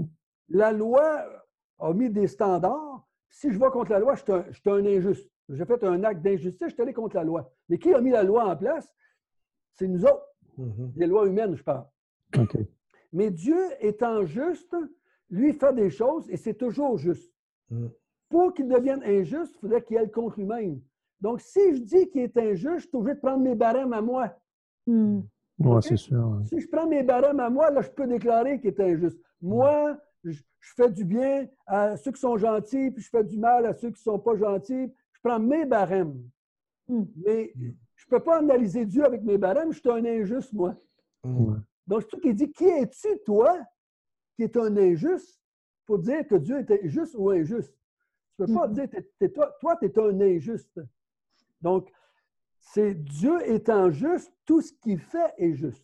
la loi a mis des standards. Si je vais contre la loi, je suis un, je suis un injuste. J'ai fait un acte d'injustice, je suis allé contre la loi. Mais qui a mis la loi en place? C'est nous autres. Mm-hmm. Les lois humaines, je parle. OK. Mais Dieu étant juste, lui fait des choses et c'est toujours juste. Mm. Pour qu'il devienne injuste, il faudrait qu'il aille contre lui-même. Donc, si je dis qu'il est injuste, je suis obligé de prendre mes barèmes à moi. Hmm. Oui, OK? c'est sûr. Si je prends mes barèmes à moi, là, je peux déclarer qu'il est injuste. Moi, je, je fais du bien à ceux qui sont gentils, puis je fais du mal à ceux qui ne sont pas gentils. Je prends mes barèmes. Hmm. Mais je ne peux pas analyser Dieu avec mes barèmes, je suis un injuste, moi. Mm. Donc, c'est tout qui dit, qui es-tu, toi, qui est un injuste, pour dire que Dieu était juste ou injuste? Tu ne peux pas Mhm. dire, t'es, t'es, toi, toi tu es un injuste. Donc, c'est Dieu étant juste, tout ce qu'il fait est juste.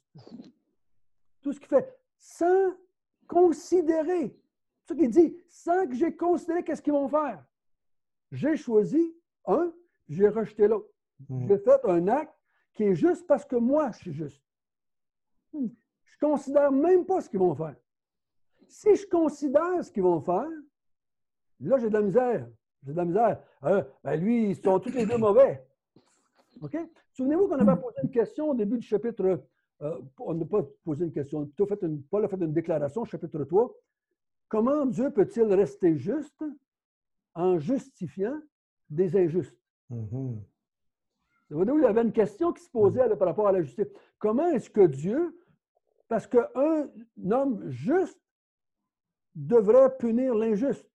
Tout ce qu'il fait, sans considérer. C'est ce qu'il dit, sans que j'ai considéré qu'est-ce qu'ils vont faire. J'ai choisi un, j'ai rejeté l'autre. Mm. J'ai fait un acte qui est juste parce que moi, je suis juste. Hmm. Je ne considère même pas ce qu'ils vont faire. Si je considère ce qu'ils vont faire, là, j'ai de la misère. J'ai de la misère. Euh, ben lui, ils sont tous les deux mauvais. OK? Souvenez-vous qu'on avait posé une question au début du chapitre. Euh, on n'a pas posé une question, plutôt fait une, Paul a fait une déclaration, chapitre trois. Comment Dieu peut-il rester juste en justifiant des injustes? Mm-hmm. Vous voyez où il y avait une question qui se posait là, par rapport à la justice. Comment est-ce que Dieu, parce qu'un homme juste devrait punir l'injuste?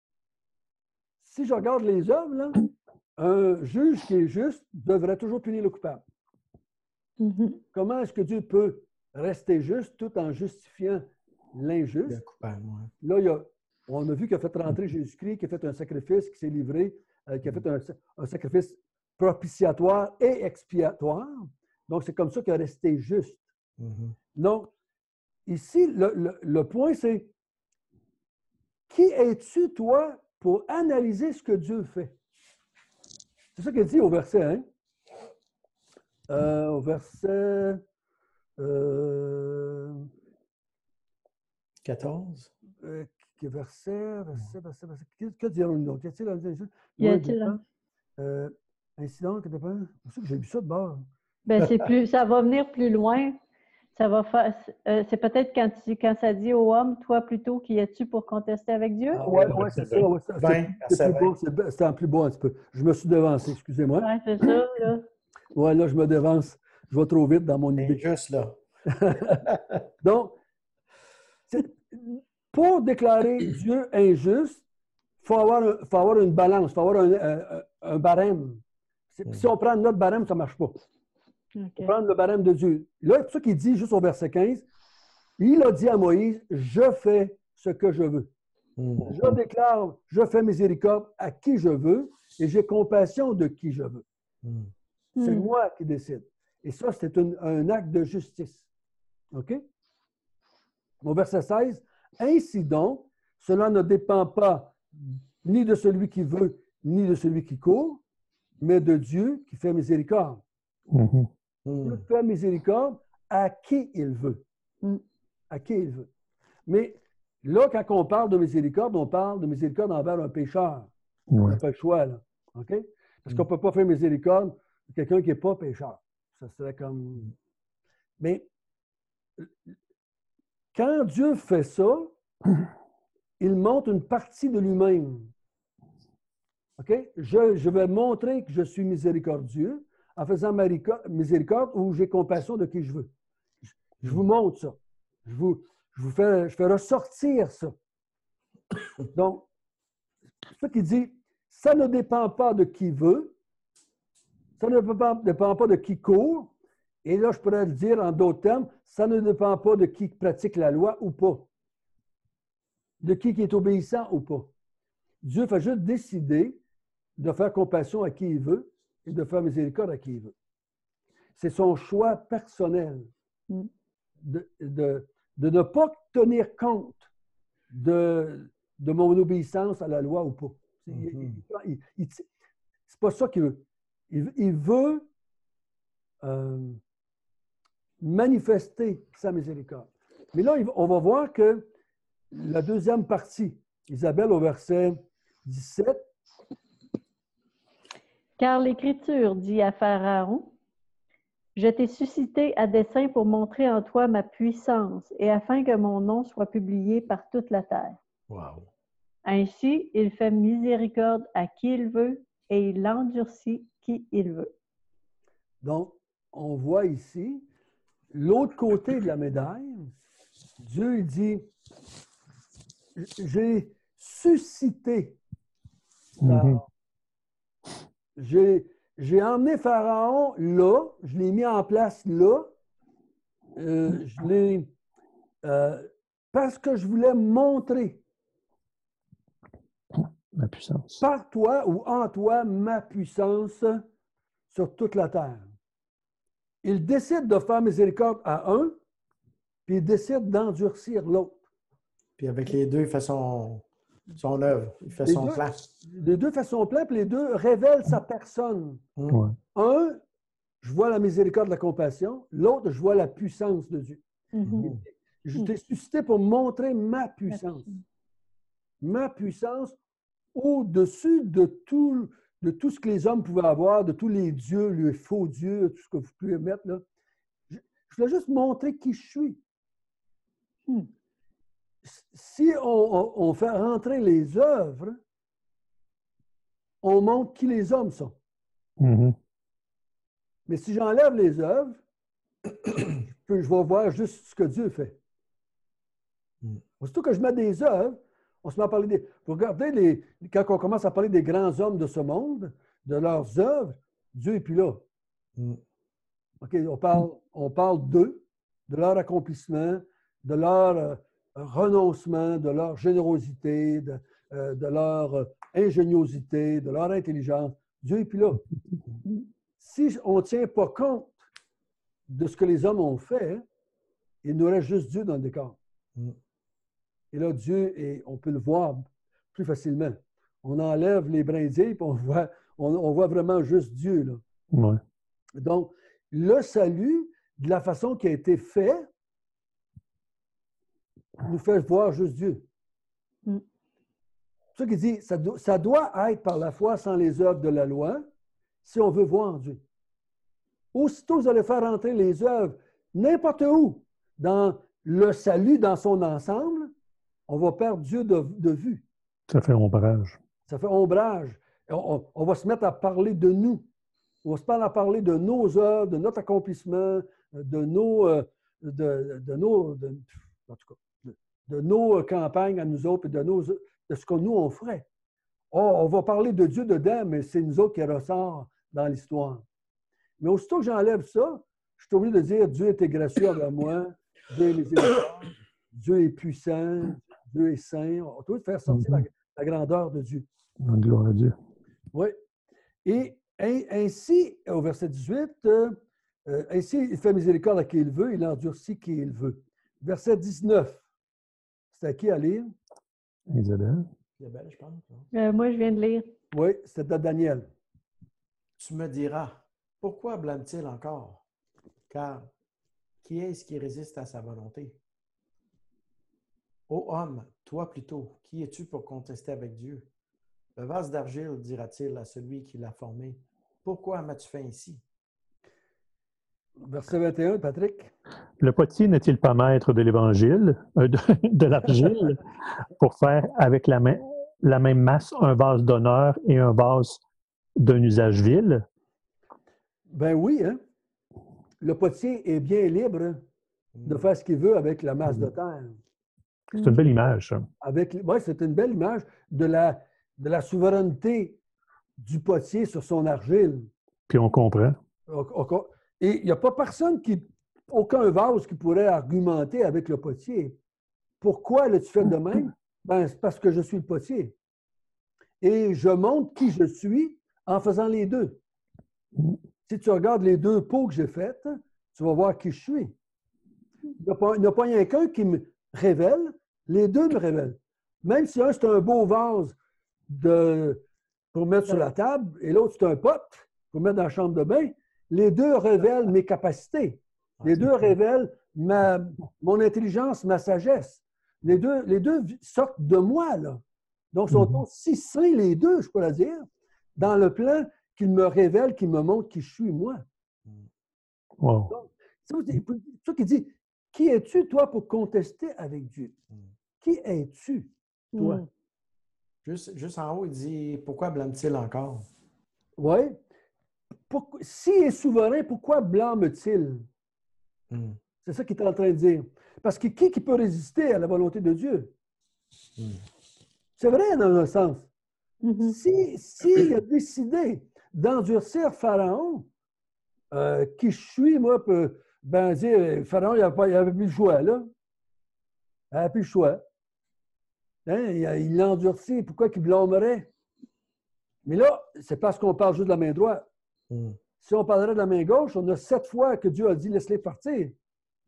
Si je regarde les œuvres, là, un juge qui est juste devrait toujours punir le coupable. Mhm. Comment est-ce que Dieu peut rester juste tout en justifiant Le l'injuste? coupable, ouais. Là, il y a, on a vu qu'il a fait rentrer Jésus-Christ, qui a fait un sacrifice, qui s'est livré, euh, qui a fait un, un sacrifice propitiatoire et expiatoire. Donc, c'est comme ça qu'il a resté juste. Mm-hmm. Donc, ici, le, le, le point, c'est qui es-tu, toi, pour analyser ce que Dieu fait? C'est ça qu'il dit au verset un. Euh, au verset euh, quatorze. Euh, verset, verset, verset, verset. Que, que dirons-nous donc? Y a-t-il un Y a-t-il un- Euh, ainsi donc, c'est pour ça que j'ai vu ça de bord. Ben, c'est plus, ça va venir plus loin. Ça va faire. euh, c'est peut-être quand, tu, quand ça dit au homme, toi plutôt, qui es-tu pour contester avec Dieu? Ah, ouais, ouais, c'est ça. Ouais, c'est vingt, c'est plus beau, c'est c'est en plus beau un petit peu. Je me suis devancé, excusez-moi. Ouais, c'est ça, là. Ouais, là, je me devance. Je vais trop vite dans mon C'est idée. juste là. Donc, c'est- pour déclarer Dieu injuste, il faut avoir, un- faut avoir une balance, il faut avoir un, un- un barème. Si, si on prend notre barème, ça ne marche pas. Il OK. faut prendre le barème de Dieu. Là, c'est ça qu'il dit juste au verset quinze. Il a dit à Moïse, je fais ce que je veux. Mm. Je déclare, je fais miséricorde à qui je veux et j'ai compassion de qui je veux. Mm. C'est Hmm. moi qui décide. Et ça, c'est un, un acte de justice. OK? Au verset seize, ainsi donc, cela ne dépend pas ni de celui qui veut, ni de celui qui court, mais de Dieu qui fait miséricorde. Mhm. Mm. Dieu fait miséricorde à qui il veut. Mm. À qui il veut. Mais là, quand on parle de miséricorde, on parle de miséricorde envers un pécheur. On Ouais. n'a pas le choix, là. OK? Parce qu'on ne peut pas faire miséricorde à quelqu'un qui n'est pas pécheur. Ça serait comme. Mais quand Dieu fait ça, il montre une partie de lui-même. OK? Je, je vais montrer que je suis miséricordieux en faisant marico- miséricorde ou j'ai compassion de qui je veux. Je, je vous montre ça. Je vous, je vous fais, je fais ressortir ça. Donc, c'est ça qu'il dit, ça ne dépend pas de qui veut, ça ne dépend pas, dépend pas de qui court, et là, je pourrais le dire en d'autres termes, ça ne dépend pas de qui pratique la loi ou pas, de qui, qui est obéissant ou pas. Dieu fait juste décider de faire compassion à qui il veut et de faire miséricorde à qui il veut. C'est son choix personnel Mm. de, de, de ne pas tenir compte de, de mon obéissance à la loi ou pas. C'est Mhm. il, il, c'est pas ça qu'il veut. Il, il veut euh, manifester sa miséricorde. Mais là, on va voir que la deuxième partie, Isabelle, au verset dix-sept, Car l'Écriture dit à Pharaon, je t'ai suscité à dessein pour montrer en toi ma puissance et afin que mon nom soit publié par toute la terre. Wow. Ainsi, il fait miséricorde à qui il veut et il endurcit qui il veut. donc, on voit ici l'autre côté de la médaille. Dieu il dit, j'ai suscité Pharaon. Mhm. J'ai, j'ai emmené Pharaon là, je l'ai mis en place là, euh, je l'ai, euh, parce que je voulais montrer La puissance. par toi ou en toi ma puissance sur toute la terre. Il décide de faire miséricorde à un, puis il décide d'endurcir l'autre. Puis avec les deux, il fait son, son œuvre, il fait Les son deux, plan. les deux façons pleines, puis les deux révèlent sa personne. Mm. Ouais. Un, je vois la miséricorde, la compassion. L'autre, je vois la puissance de Dieu. Mhm. Je t'ai suscité pour montrer ma puissance. Ma puissance au-dessus de tout, de tout ce que les hommes pouvaient avoir, de tous les dieux, les faux dieux, tout ce que vous pouvez mettre là. Je, je voulais juste montrer qui je suis. Hmm. Si on, on- on fait rentrer les œuvres, on montre qui les hommes sont. Mhm. Mais si j'enlève les œuvres, je, peux- je vais voir juste ce que Dieu fait. Mm. Aussitôt que je mets des œuvres, on se met à parler des. Vous regardez, les, quand on commence à parler des grands hommes de ce monde, de leurs œuvres, Dieu n'est plus là. Mm. OK, on parle, on parle d'eux, de leur accomplissement, de leur euh, renoncement, de leur générosité, de, euh, de leur euh, ingéniosité, de leur intelligence. Dieu n'est plus là. Si on ne tient pas compte de ce que les hommes ont fait, il nous reste juste Dieu dans le décor. Mm. Et là, Dieu, est, on peut le voir plus facilement. On enlève les brindilles, puis on voit, on, on voit vraiment juste Dieu, là. Ouais. Donc, le salut, de la façon qui a été fait, nous fait voir juste Dieu. Mm. C'est ça qu'il dit, ça, do, ça doit être par la foi sans les œuvres de la loi, si on veut voir Dieu. Aussitôt, vous allez faire entrer les œuvres n'importe où, dans le salut dans son ensemble, on va perdre Dieu de, de vue. Ça fait ombrage. Ça fait ombrage. On, on, on va se mettre à parler de nous. On va se mettre à parler de nos œuvres, de notre accomplissement, de nos, euh, de, de, nos, de, en tout cas, de, de nos campagnes à nous autres et de, nos, de ce que nous, on ferait. Oh, on va parler de Dieu dedans, mais c'est nous autres qui ressort dans l'histoire. Mais aussitôt que j'enlève ça, je suis obligé de dire Dieu était gracieux envers moi, Dieu est miséricordieux, Dieu est puissant, Dieu est saint. On doit faire sortir mm-hmm. la, la grandeur de Dieu. Gloire à Dieu. Oui. Et ainsi, au verset dix-huit, euh, ainsi il fait miséricorde à qui il veut, il endurcit qui il veut. Verset dix-neuf, c'est à qui à lire? Isabelle. Isabelle, je pense. Euh, moi, je viens de lire. Oui, c'est à Daniel. Tu me diras, pourquoi blâme-t-il encore? Car qui est-ce qui résiste à sa volonté? Ô homme, toi plutôt, qui es-tu pour contester avec Dieu? Le vase d'argile, dira-t-il à celui qui l'a formé, pourquoi m'as-tu fait ainsi? Verset vingt et un, Patrick. Le potier n'est-il pas maître de l'évangile, euh, de, de l'argile, pour faire avec la, main, la même masse un vase d'honneur et un vase d'un usage vil? Ben oui, hein? Le potier est bien libre de faire ce qu'il veut avec la masse de terre. C'est une belle image, ça. Avec, oui, c'est une belle image de la, de la souveraineté du potier sur son argile. Puis on comprend. Et il n'y a pas personne qui, aucun vase qui pourrait argumenter avec le potier. Pourquoi l'as-tu fait de même? Ben, c'est parce que je suis le potier. Et je montre qui je suis en faisant les deux. Si tu regardes les deux pots que j'ai faits, tu vas voir qui je suis. Il n'y a pas, il n'y a pas rien qu'un qui me révèle, les deux me révèlent. Même si un, c'est un beau vase de, pour mettre sur la table, et l'autre, c'est un pot pour mettre dans la chambre de bain, les deux révèlent mes capacités. Les deux révèlent ma, mon intelligence, ma sagesse. Les deux, les deux sortent de moi, là. Donc, ils sont mm-hmm. aussi sains, les deux, je peux le dire, dans le plan qu'ils me révèlent, qu'ils me montrent qui je suis, moi. Wow. Donc, c'est ça qui dit, qui es-tu, toi, pour contester avec Dieu? Mm. Qui es-tu, toi? Mm. Juste, juste en haut, il dit, pourquoi blâme-t-il encore? Oui. S'il est souverain, pourquoi blâme-t-il? Mm. C'est ça qu'il est en train de dire. Parce que qui, qui peut résister à la volonté de Dieu? Mm. C'est vrai, dans un sens. Mm-hmm. Si, s'il a décidé d'endurcir Pharaon, euh, qui je suis, moi, peut ben dire, Pharaon, il n'avait plus le choix, là. Il n'avait plus le choix. Hein? Il l'a endurci. Pourquoi qu'il blâmerait? Mais là, c'est parce qu'on parle juste de la main droite. Mm. Si on parlerait de la main gauche, on a sept fois que Dieu a dit « laisse-les partir mm. ».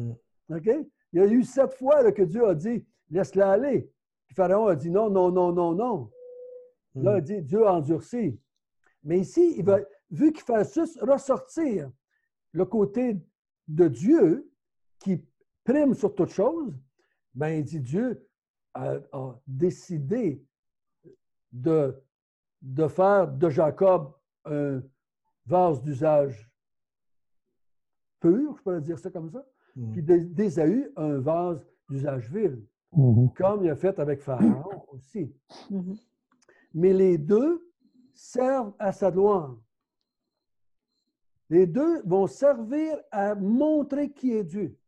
OK? Il y a eu sept fois là, que Dieu a dit « laisse-les aller ». Puis Pharaon a dit « non, non, non, non, non ». Mm. Là, il dit « Dieu a endurci ». Mais ici, il va, vu qu'il fait juste ressortir le côté de Dieu qui prime sur toute chose, bien, il dit Dieu a, a décidé de, de faire de Jacob un vase d'usage pur, je peux dire ça comme ça, mm. puis d'Ésaü un vase d'usage vil, mm-hmm. comme il a fait avec Pharaon aussi. Mm-hmm. Mais les deux servent à sa gloire. Les deux vont servir à montrer qui est Dieu.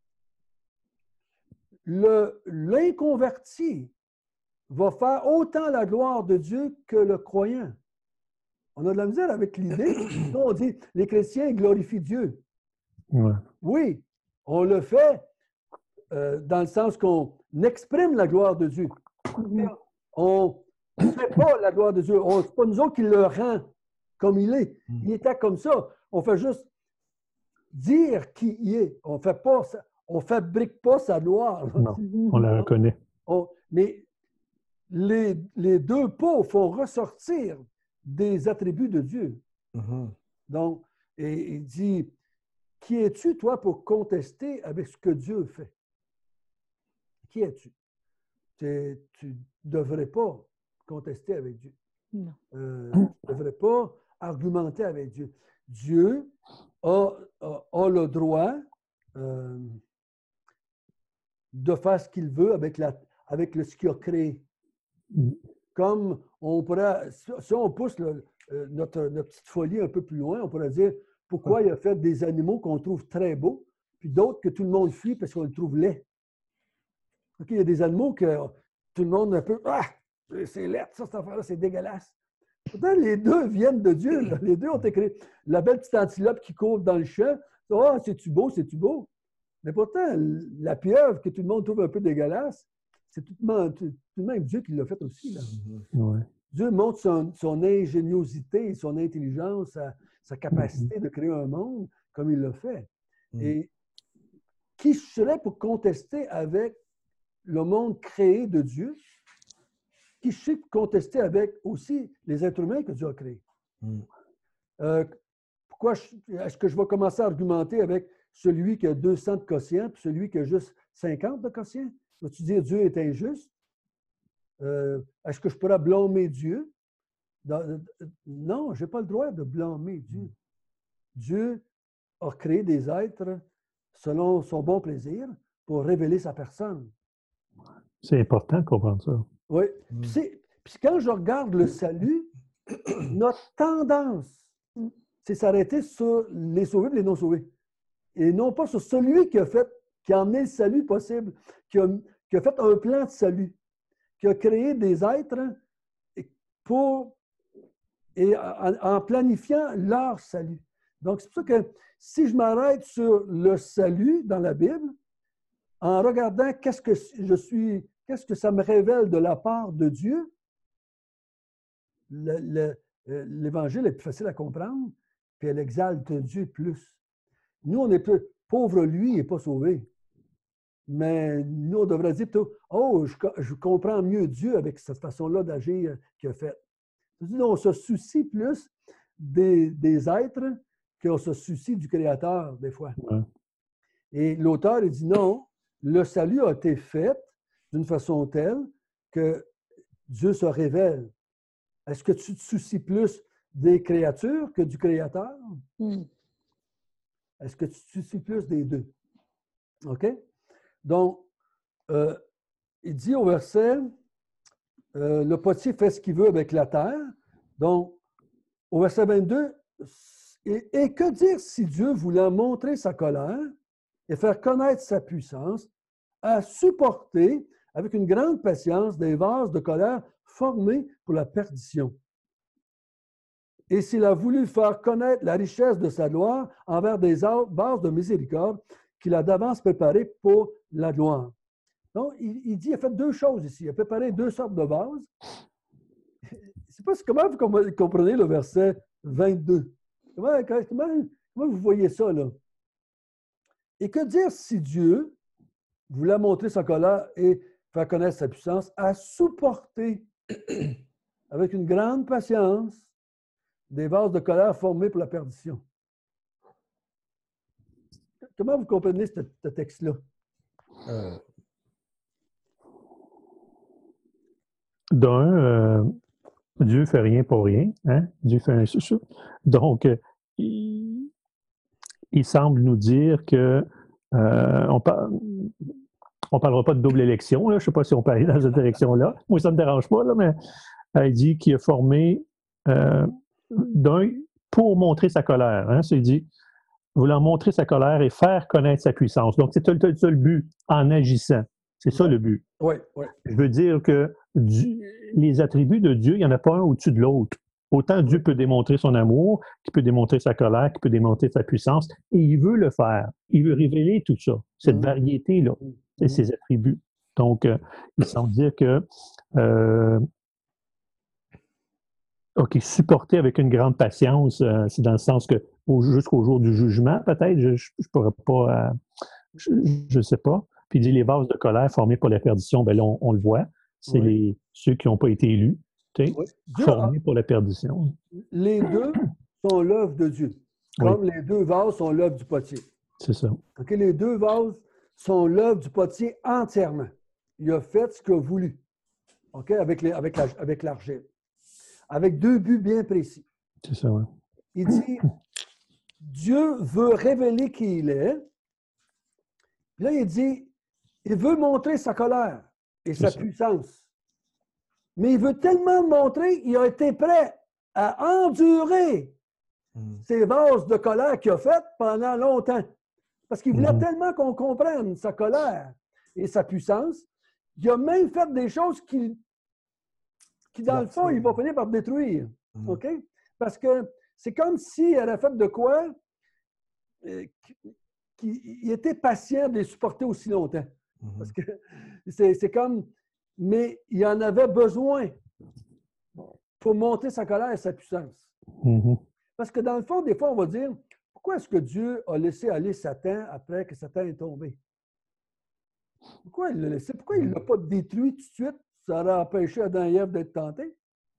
L'inconverti va faire autant la gloire de Dieu que le croyant. On a de la misère avec l'idée. On dit les chrétiens glorifient Dieu. Ouais. Oui, on le fait euh, dans le sens qu'on exprime la gloire de Dieu. On ne fait pas la gloire de Dieu. Ce n'est pas nous autres qui le rend comme il est. Il était comme ça. On fait juste dire qui il est. On fait pas, on fabrique pas sa gloire. Non, on la reconnaît. On, mais les, les deux pots font ressortir des attributs de Dieu. Mm-hmm. Donc, et il dit, qui es-tu, toi, pour contester avec ce que Dieu fait? Qui es-tu? Tu ne devrais pas contester avec Dieu. Non. Euh, tu ne devrais pas argumenter avec Dieu. Dieu a, a, a le droit euh, de faire ce qu'il veut avec, la, avec le, ce qu'il a créé. Comme on pourrait, si on pousse le, notre, notre petite folie un peu plus loin, on pourrait dire pourquoi il a fait des animaux qu'on trouve très beaux, puis d'autres que tout le monde fuit parce qu'on le trouve laid. Okay, il y a des animaux que tout le monde un peu ah, c'est laid, ça, cette affaire-là, c'est dégueulasse. Pourtant, les deux viennent de Dieu. Là. Les deux ont été créés. La belle petite antilope qui court dans le champ, ah, oh, c'est-tu beau, c'est-tu beau? Mais pourtant, la pieuvre que tout le monde trouve un peu dégueulasse, c'est tout de même, tout de même Dieu qui l'a fait aussi. Là. Ouais. Dieu montre son, son ingéniosité, son intelligence, sa, sa capacité de créer un monde comme il l'a fait. Mm. Et qui serait pour contester avec le monde créé de Dieu? Qui serait pour contester avec aussi les êtres humains que Dieu a créés? Mm. Euh, pourquoi je, est-ce que je vais commencer à argumenter avec celui qui a deux cents de quotient puis celui qui a juste cinquante de quotient? Vas-tu dire Dieu est injuste? Euh, est-ce que je pourrais blâmer Dieu? Dans, non, je n'ai pas le droit de blâmer Dieu. Mm. Dieu a créé des êtres selon son bon plaisir pour révéler sa personne. C'est important de comprendre ça. Oui. Mm. Puis, c'est, puis quand je regarde le salut, notre tendance, c'est s'arrêter sur les sauvés et les non-sauvés. Et non pas sur celui qui a fait, qui a emmené le salut possible, qui a, qui a fait un plan de salut, qui a créé des êtres pour, et en, en planifiant leur salut. Donc, c'est pour ça que si je m'arrête sur le salut dans la Bible, en regardant qu'est-ce que je suis, qu'est-ce que ça me révèle de la part de Dieu, le, le, l'Évangile est plus facile à comprendre, puis elle exalte Dieu plus. Nous, on est plus pauvre, lui, il n'est pas sauvé. Mais nous, on devrait dire plutôt, oh, je, je comprends mieux Dieu avec cette façon-là d'agir qu'il a faite. On se soucie plus des, des êtres qu'on se soucie du Créateur, des fois. Ouais. Et l'auteur, il dit non, le salut a été fait d'une façon telle que Dieu se révèle. Est-ce que tu te soucies plus des créatures que du Créateur? Mm. Est-ce que tu te soucies plus des deux? OK? Donc, euh, il dit au verset, euh, le potier fait ce qu'il veut avec la terre. Donc, au verset vingt-deux, et, et que dire si Dieu, voulant montrer sa colère et faire connaître sa puissance, a supporté avec une grande patience des vases de colère formés pour la perdition. Et s'il a voulu faire connaître la richesse de sa gloire envers des vases de miséricorde qu'il a d'avance préparés pour la gloire. Donc, il, il dit, il a fait deux choses ici. Il a préparé deux sortes de vases. Je ne sais pas comment vous comprenez le verset vingt-deux. Comment, comment, comment vous voyez ça, là? Et que dire si Dieu, voulant montrer sa colère et faire connaître sa puissance, a supporté avec une grande patience des vases de colère formés pour la perdition? Comment vous comprenez ce, ce texte-là? Euh... D'un, euh, Dieu ne fait rien pour rien. Hein? Dieu fait un chouchou. Donc, euh, il, il semble nous dire que euh, on par... ne parlera pas de double élection. Là. Je ne sais pas si on peut aller dans cette direction-là. Moi, ça ne me dérange pas, là, mais euh, il dit qu'il a formé euh, d'un pour montrer sa colère. Hein? Il dit voulant montrer sa colère et faire connaître sa puissance. Donc, c'est ça, ça le but en agissant. C'est ça ouais. le but. Oui, oui. Je veux dire que Dieu, les attributs de Dieu, il n'y en a pas un au-dessus de l'autre. Autant Dieu peut démontrer son amour, qu'il peut démontrer sa colère, qu'il peut démontrer sa puissance, et il veut le faire. Il veut révéler tout ça, cette mmh. variété-là, et mmh. ses attributs. Donc, euh, il semble dire que euh, OK, supporter avec une grande patience, euh, c'est dans le sens que au, jusqu'au jour du jugement, peut-être, je ne pourrais pas, euh, je ne sais pas. Puis il dit les vases de colère formés pour la perdition, bien là, on, on le voit, c'est oui. les, ceux qui n'ont pas été élus, oui. formés a, pour la perdition. Les deux sont l'œuvre de Dieu, comme oui. les deux vases sont l'œuvre du potier. C'est ça. Okay, les deux vases sont l'œuvre du potier entièrement. Il a fait ce qu'il a voulu. OK, avec, les, avec, la, avec l'argile, avec deux buts bien précis. C'est ça, oui. Il dit, Dieu veut révéler qui il est. Puis là, il dit, il veut montrer sa colère et sa ça. puissance. Mais il veut tellement le montrer, il a été prêt à endurer Mm. ces vases de colère qu'il a fait pendant longtemps. Parce qu'il voulait Mhm. tellement qu'on comprenne sa colère et sa puissance, il a même fait des choses qui, qui dans le fond, il va finir par détruire. Mm. OK? Parce que c'est comme s'il avait fait de quoi euh, qu'il était patient de les supporter aussi longtemps. Mhm. Parce que c'est c'est comme... Mais il en avait besoin pour monter sa colère et sa puissance. Mhm. Parce que dans le fond, des fois, on va dire, pourquoi est-ce que Dieu a laissé aller Satan après que Satan est tombé? Pourquoi il l'a laissé? Pourquoi il ne l'a pas détruit tout de suite? Ça aurait empêché Adam et Ève d'être tentés.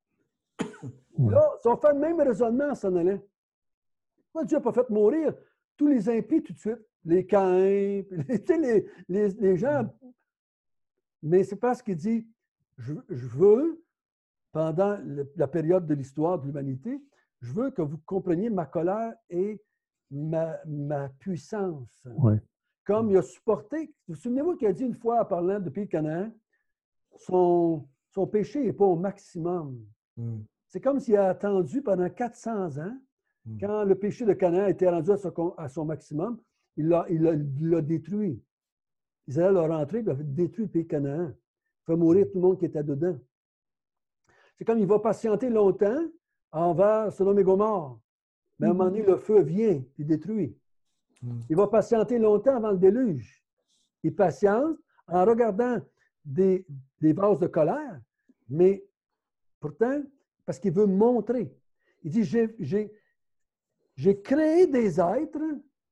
Ouais. Là, si on fait le même raisonnement, ça en allait. Pourquoi Dieu n'a pas fait mourir tous les impies tout de suite? Les Caïns, puis les, tu sais, les, les, les gens. Mais c'est parce qu'il dit, je, je veux, pendant le- la période de l'histoire de l'humanité, je veux que vous compreniez ma colère et ma, ma puissance. Ouais. Comme il a supporté, vous vous souvenez-vous qu'il a dit une fois en parlant de pays de Canaan, son, son péché n'est pas au maximum. Mm. C'est comme s'il a attendu pendant quatre cents ans, Mm. quand le péché de Canaan était rendu à son, à son maximum, il l'a, il l'a, il l'a détruit. Israël a rentré, il a détruit le pays de Canaan. Il fait mourir tout le monde qui était dedans. C'est comme il va patienter longtemps envers Sodome et Gomorrhe. Mais à un moment donné, le feu vient, il détruit. Mm. Il va patienter longtemps avant le déluge. Il patiente en regardant des, des vases de colère, mais pourtant, parce qu'il veut montrer. Il dit, j'ai, j'ai, j'ai créé des êtres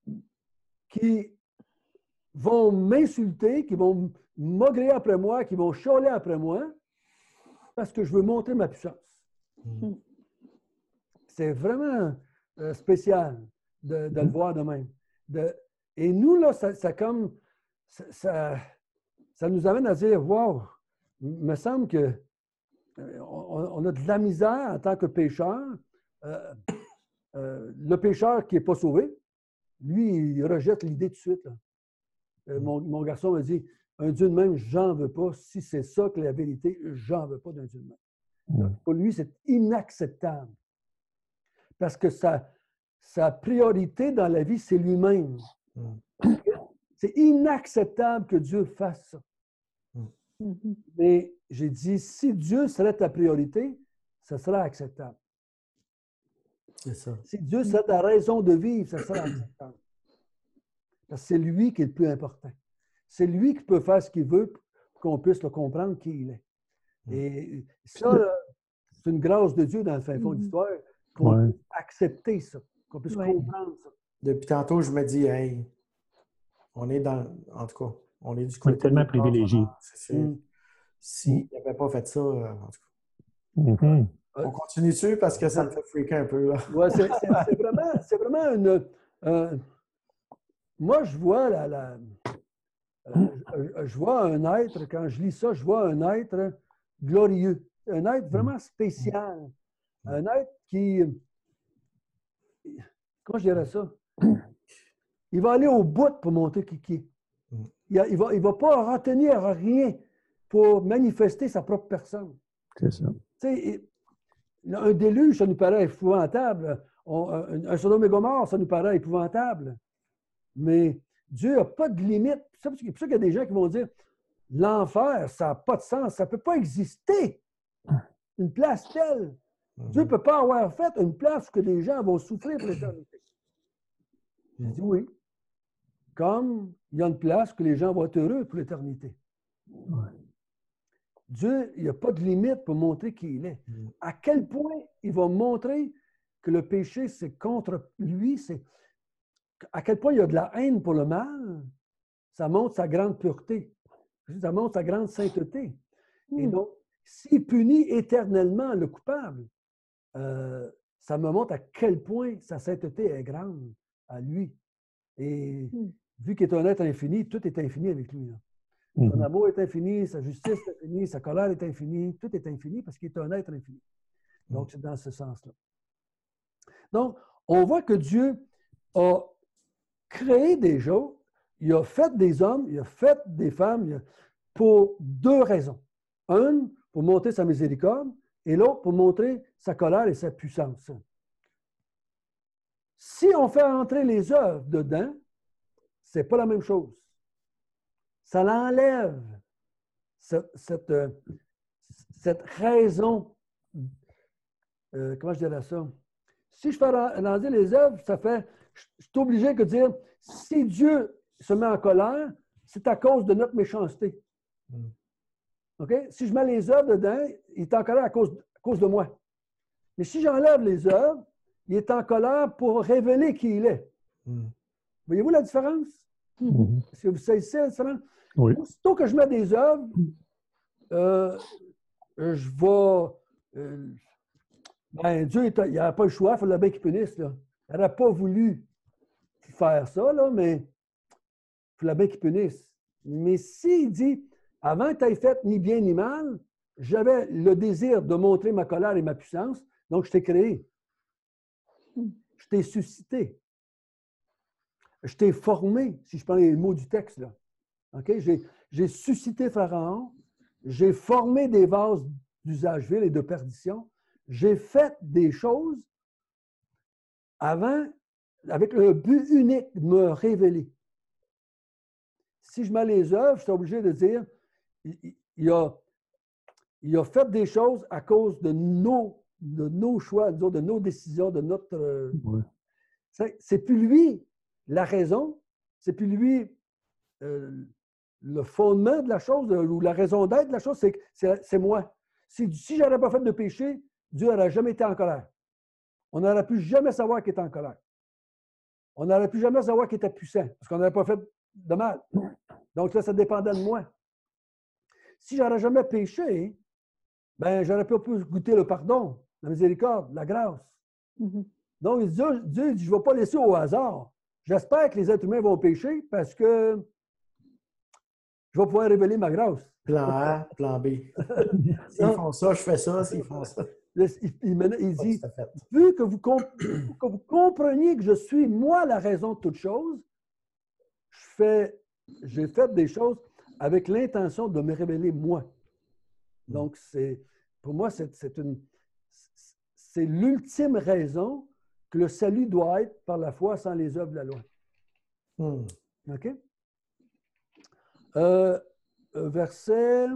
qui vont m'insulter, qui vont maugréer après moi, qui vont chialer après moi, parce que je veux montrer ma puissance. Mm. C'est vraiment euh, spécial de, de le voir de même. De, et nous, là, ça, ça comme, ça, ça, ça nous amène à dire, wow, il me semble que euh, on, on a de la misère en tant que pécheur. Euh, euh, le pécheur qui n'est pas sauvé, lui, il rejette l'idée tout de suite. Là. Euh, mon, mon garçon m'a dit, un Dieu de même, j'en veux pas. Si c'est ça que la vérité, j'en veux pas d'un Dieu de même. Ouais. Pour lui, c'est inacceptable. Parce que sa, sa priorité dans la vie, c'est lui-même. Mm. C'est inacceptable que Dieu fasse ça. Mhm. Mais j'ai dit, si Dieu serait ta priorité, ça serait acceptable. C'est ça. Si Dieu serait ta raison de vivre, ça serait acceptable. Parce que c'est lui qui est le plus important. C'est lui qui peut faire ce qu'il veut pour qu'on puisse le comprendre qui il est. Et ça, là, c'est une grâce de Dieu dans le fin fond de l'histoire, qu'on Ouais. puisse accepter ça, qu'on puisse Ouais. comprendre ça. Depuis tantôt, je me dis, hey, on est dans, en tout cas, on est du On côté est tellement des grâces, privilégiés. alors, c'est- c'est- Mm. S'il n'avait pas fait ça, euh, en tout cas. Mhm. On continue dessus parce que ça me fait freaker un peu. Là. Ouais, c'est, c'est- c'est vraiment, c'est vraiment une. euh, moi, je vois la, la- euh, je, je vois un être, quand je lis ça, je vois un être glorieux, un être vraiment spécial, un être qui. Comment je dirais ça? Il va aller au bout pour montrer qui qui est. Il ne va, il va pas retenir rien pour manifester sa propre personne. C'est ça. Tu sais, un déluge, ça nous paraît épouvantable. On- un, un Sodome et Gomorre, ça nous paraît épouvantable. Mais Dieu n'a pas de limite. C'est pour ça qu'il y a des gens qui vont dire l'enfer, ça n'a pas de sens, ça ne peut pas exister. Une place telle. Dieu ne peut pas avoir fait une place où les gens vont souffrir pour l'éternité. J'ai dit oui. Comme il y a une place où les gens vont être heureux pour l'éternité. Dieu, il n'y a pas de limite pour montrer qui il est. Mm. À quel point il va montrer que le péché, c'est contre lui, c'est à quel point il y a de la haine pour le mal, ça montre sa grande pureté. Ça montre sa grande sainteté. Et Mm. donc, s'il punit éternellement le coupable, euh, ça me montre à quel point sa sainteté est grande à lui. Et Mm. vu qu'il est un être infini, tout est infini avec lui. Là. Son Mhm. amour est infini, sa justice est infinie, sa colère est infinie, tout est infini parce qu'il est un être infini. Donc, c'est dans ce sens-là. Donc, on voit que Dieu a créé des choses, il a fait des hommes, il a fait des femmes il a- pour deux raisons. Une, pour montrer sa miséricorde, et l'autre, pour montrer sa colère et sa puissance. Si on fait entrer les œuvres dedans, c'est pas la même chose. Ça l'enlève, cette, cette, euh, cette raison. Euh, comment je dirais ça? Si je fais rentrer les œuvres, ça fait. Je je suis obligé de dire, si Dieu se met en colère, c'est à cause de notre méchanceté. Mm. OK? Si je mets les œuvres dedans, il est en colère à cause, à cause de moi. Mais si j'enlève les œuvres, il est en colère pour révéler qui il est. Mm. Voyez-vous la différence? Mhm. Est-ce que vous saisissez la différence? Oui. Aussitôt que je mets des œuvres, euh, je vais. euh, ben, Dieu, il n'avait pas le choix, il fallait bien qu'il punisse. Là. Il n'aurait pas voulu faire ça, là, mais il fallait bien qu'il punisse. Mais s'il dit, avant que tu aies fait ni bien ni mal, j'avais le désir de montrer ma colère et ma puissance, donc je t'ai créé. Je t'ai suscité. Je t'ai formé, si je prends les mots du texte. Là. Okay? J'ai, j'ai suscité Pharaon, j'ai formé des vases d'usage vil et de perdition, j'ai fait des choses avant, avec le but unique de me révéler. Si je mets les œuvres, je suis obligé de dire, il, il, a, il a fait des choses à cause de nos, de nos choix, de nos décisions, de notre... Oui. C'est, c'est plus lui la raison, c'est plus lui euh, le fondement de la chose, ou la raison d'être de la chose, c'est, c'est, c'est moi. Si, si je n'aurais pas fait de péché, Dieu n'aurait jamais été en colère. On n'aurait pu jamais savoir qu'il était en colère. On n'aurait pu jamais savoir qu'il était puissant, parce qu'on n'aurait pas fait de mal. Donc là, ça dépendait de moi. Si je n'aurais jamais péché, ben, j'aurais pas pu goûter le pardon, la miséricorde, la grâce. Mhm. Donc, Dieu, Dieu dit, je ne vais pas laisser au hasard. J'espère que les êtres humains vont pécher parce que je vais pouvoir révéler ma grâce. Plan A, plan B. S'ils font ça, je fais ça. S'ils font ça. Il, il, il Pas dit, tout à fait. vu que vous, comp- que vous compreniez que je suis moi la raison de toute chose, je fais, j'ai fait des choses avec l'intention de me révéler moi. Donc, c'est, pour moi, c'est, c'est, une, c'est l'ultime raison que le salut doit être par la foi sans les œuvres de la loi. Hmm. OK? Euh, verset...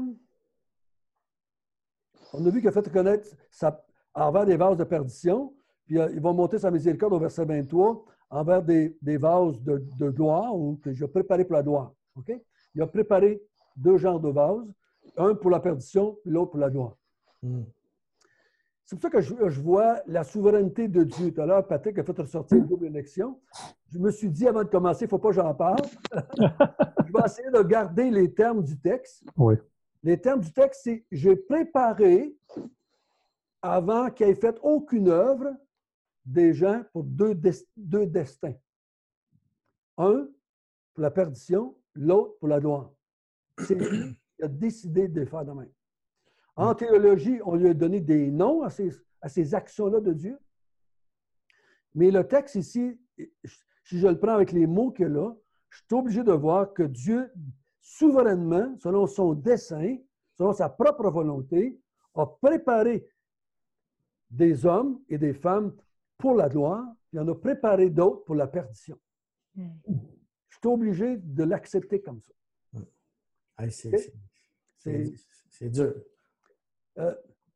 On a vu qu'il a fait connaître sa, envers des vases de perdition, puis euh, il va monter sa miséricorde au verset vingt-trois, envers des, des vases de, de gloire, ou que j'ai préparé pour la gloire. OK? Il a préparé deux genres de vases, un pour la perdition, puis l'autre pour la gloire. Hmm. C'est pour ça que je, je vois la souveraineté de Dieu. Tout à l'heure, Patrick a fait ressortir une double élection. Je me suis dit, avant de commencer, il ne faut pas que j'en parle. Je vais essayer de garder les termes du texte. Oui. Les termes du texte, c'est « J'ai préparé, avant qu'il ait fait aucune œuvre, des gens pour deux, des- deux destins. Un pour la perdition, l'autre pour la gloire. » C'est lui qui a décidé de les faire de même. En théologie, on lui a donné des noms à ces, à ces actions-là de Dieu. Mais le texte ici, si je le prends avec les mots qu'il y a là, je suis obligé de voir que Dieu, souverainement, selon son dessein, selon sa propre volonté, a préparé des hommes et des femmes pour la gloire, puis en a préparé d'autres pour la perdition. Mm. Je suis obligé de l'accepter comme ça. Hey, c'est, OK? c'est, C'est, c'est, c'est dur. euh,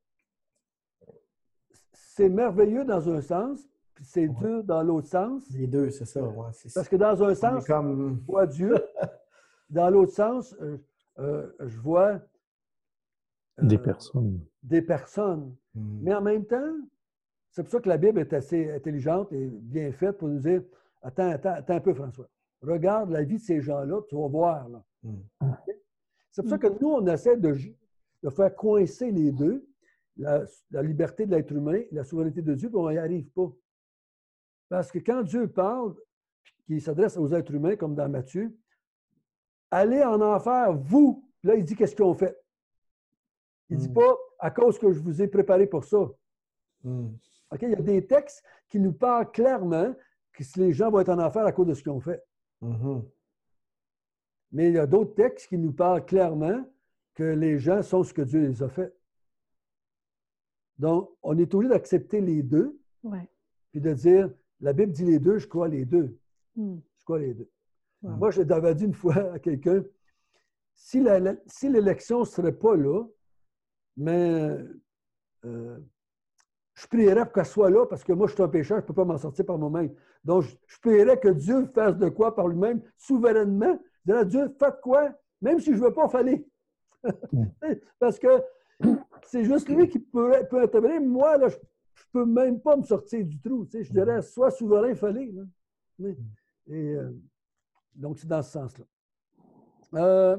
c'est merveilleux dans un sens, puis c'est dur dans l'autre sens, Les deux, c'est ça. Ouais, c'est, parce que dans un on est sens, comme... je vois Dieu. Dans l'autre sens, euh, euh, je vois euh, Des personnes. des personnes. Hmm. Mais en même temps, c'est pour ça que la Bible est assez intelligente et bien faite pour nous dire, attends, attends, attends un peu, François. Regarde la vie de ces gens-là, tu vas voir. Là. Hmm. Okay? C'est pour ça que nous, on essaie de, de faire coincer les deux, la, la liberté de l'être humain et la souveraineté de Dieu, puis on n'y arrive pas. Parce que quand Dieu parle, qu'il s'adresse aux êtres humains, comme dans Matthieu, allez en enfer, vous. Là, il dit qu'est-ce qu'ils ont fait. Il ne dit Mm. pas à cause que je vous ai préparé pour ça. Mm. Okay? Il y a des textes qui nous parlent clairement que les gens vont être en enfer à cause de ce qu'ils ont fait. Mhm. Mais il y a d'autres textes qui nous parlent clairement que les gens sont ce que Dieu les a fait. Donc, on est obligé d'accepter les deux, Ouais. puis de dire, la Bible dit les deux, je crois les deux. Hmm. Je crois les deux. Wow. Moi, j'avais dit une fois à quelqu'un, si, la, la, si l'élection ne serait pas là, mais euh, je prierais pour qu'elle soit là parce que moi, je suis un pécheur, je ne peux pas m'en sortir par moi-même. Donc, je, je prierais que Dieu fasse de quoi par lui-même, souverainement. Je dirais à Dieu, faites quoi, même si je ne veux pas, fallait. Parce que c'est juste lui qui peut, peut intervenir. Moi, là, je ne peux même pas me sortir du trou. Tu sais, je dirais, sois souverain, fallait. Là. Et, euh, donc, c'est dans ce sens-là. Euh,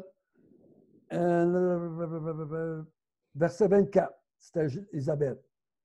euh, verset vingt-quatre, c'était Isabelle.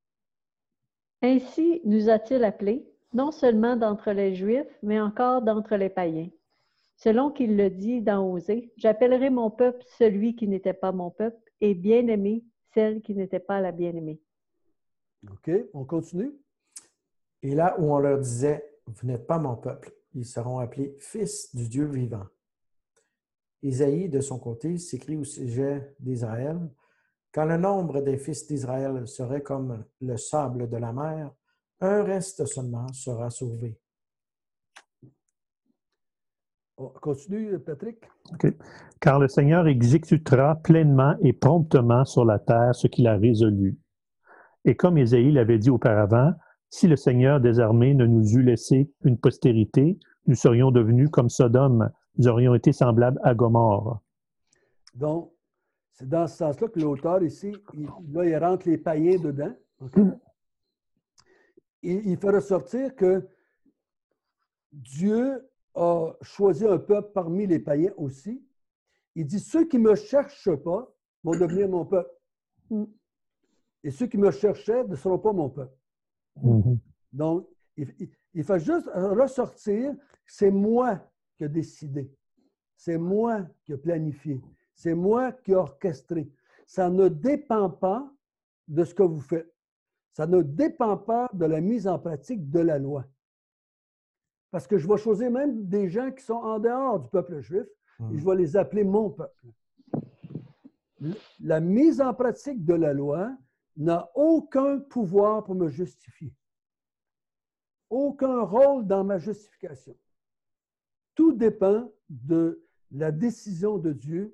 Ainsi nous a-t-il appelés, non seulement d'entre les Juifs, mais encore d'entre les païens. Selon qu'il le dit dans Osée, j'appellerai mon peuple celui qui n'était pas mon peuple, et bien-aimé celle qui n'était pas la bien-aimée. OK, on continue. Et là où on leur disait, vous n'êtes pas mon peuple, ils seront appelés fils du Dieu vivant. Isaïe, de son côté, s'écrit au sujet d'Israël, quand le nombre des fils d'Israël serait comme le sable de la mer, un reste seulement sera sauvé. On continue, Patrick. Okay. Car le Seigneur exécutera pleinement et promptement sur la terre ce qu'il a résolu. Et comme Ésaïe l'avait dit auparavant, si le Seigneur des armées ne nous eût laissé une postérité, nous serions devenus comme Sodome, nous aurions été semblables à Gomorrhe. Donc, c'est dans ce sens-là que l'auteur ici, il, là, il rentre les païens dedans. Okay? Et il fait ressortir que Dieu a choisi un peuple parmi les païens aussi. Il dit, ceux qui ne me cherchent pas vont devenir mon peuple. Mm. Et ceux qui me cherchaient ne seront pas mon peuple. Mm-hmm. Donc, il, il, il fait juste ressortir, c'est moi qui ai décidé. C'est moi qui ai planifié. C'est moi qui ai orchestré. Ça ne dépend pas de ce que vous faites. Ça ne dépend pas de la mise en pratique de la loi. Parce que je vais choisir même des gens qui sont en dehors du peuple juif et je vais les appeler mon peuple. La mise en pratique de la loi n'a aucun pouvoir pour me justifier. Aucun rôle dans ma justification. Tout dépend de la décision de Dieu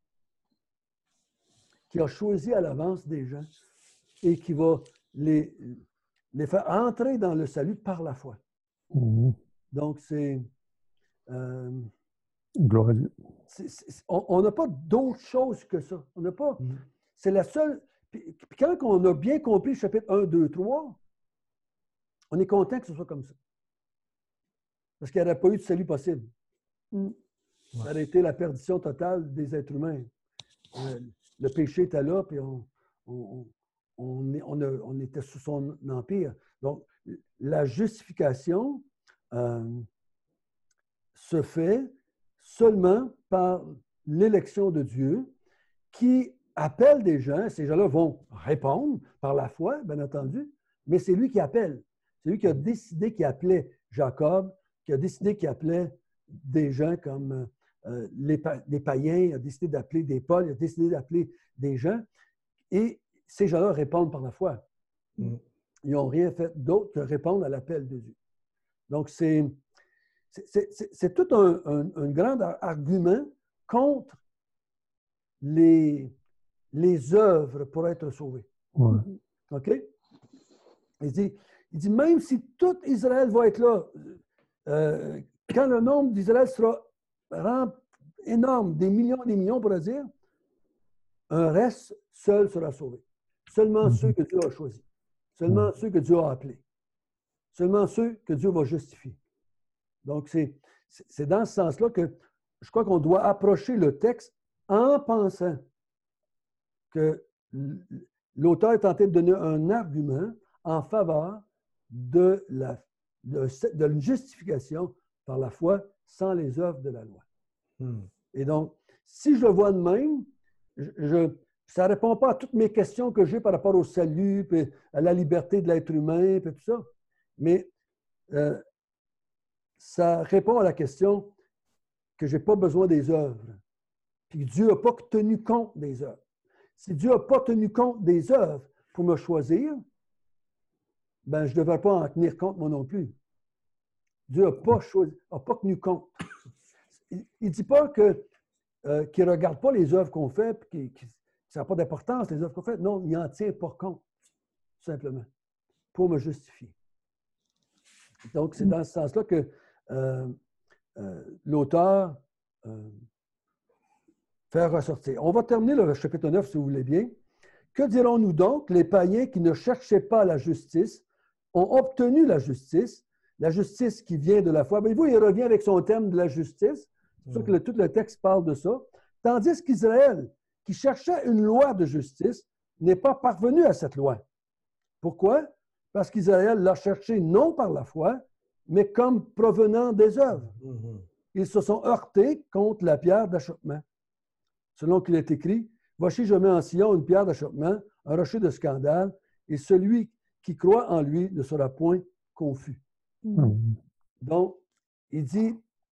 qui a choisi à l'avance des gens et qui va les, les faire entrer dans le salut par la foi. Mm-hmm. Donc, c'est... Euh, Gloire à Dieu. c'est, c'est, on n'a pas d'autre chose que ça. On n'a pas... Mm. C'est la seule... Puis, puis quand on a bien compris le chapitre un, deux, trois, on est content que ce soit comme ça. Parce qu'il n'y aurait pas eu de salut possible. Mm. Ça aurait été la perdition totale des êtres humains. Euh, le péché était là, puis on, on, on, on, a, on était sous son empire. Donc, la justification euh, se fait seulement par l'élection de Dieu qui appelle des gens. Ces gens-là vont répondre par la foi, bien entendu, mais c'est lui qui appelle. C'est lui qui a décidé qu'il appelait Jacob, qui a décidé qu'il appelait des gens comme euh, les, pa- les païens, il a décidé d'appeler des Paul, il a décidé d'appeler des gens. Et ces gens-là répondent par la foi. Mm. Ils n'ont rien fait d'autre que répondre à l'appel de Dieu. Donc, c'est, c'est, c'est, c'est tout un, un, un grand argument contre les, les œuvres pour être sauvés. Ouais. OK? Il dit, il dit, même si tout Israël va être là, euh, quand le nombre d'Israël sera énorme, des millions et des millions, on pourrait dire, un reste seul sera sauvé. Seulement mm-hmm. ceux que Dieu a choisis. Seulement mm-hmm. ceux que Dieu a appelés. Seulement ceux que Dieu va justifier. Donc, c'est, c'est dans ce sens-là que je crois qu'on doit approcher le texte en pensant que l'auteur est tenté de donner un argument en faveur de la de, de une justification par la foi sans les œuvres de la loi. Hmm. Et donc, si je le vois de même, je, je- ça ne répond pas à toutes mes questions que j'ai par rapport au salut, puis à la liberté de l'être humain, puis tout ça. Mais euh, ça répond à la question que je n'ai pas besoin des œuvres. Puis Dieu n'a pas tenu compte des œuvres. Si Dieu n'a pas tenu compte des œuvres pour me choisir, ben je ne devrais pas en tenir compte moi non plus. Dieu n'a pas, choisi, n'a pas tenu compte. Il ne dit pas que, euh, qu'il ne regarde pas les œuvres qu'on fait, puis que ça n'a pas d'importance, les œuvres qu'on fait. Non, il n'en tient pas compte, tout simplement, pour me justifier. Donc, c'est dans ce sens-là que euh, euh, l'auteur euh, fait ressortir. On va terminer le chapitre neuf, si vous voulez bien. Que dirons-nous donc? Les païens qui ne cherchaient pas la justice ont obtenu la justice, la justice qui vient de la foi. Voyez-vous, il revient avec son thème de la justice. C'est sûr que le, tout le texte parle de ça. Tandis qu'Israël, qui cherchait une loi de justice, n'est pas parvenu à cette loi. Pourquoi? Parce qu'Israël l'a cherché non par la foi, mais comme provenant des œuvres. Ils se sont heurtés contre la pierre d'achoppement. Selon qu'il est écrit, « Voici, je mets en Sion une pierre d'achoppement, un rocher de scandale, et celui qui croit en lui ne sera point confus. Mm. » Donc, il dit,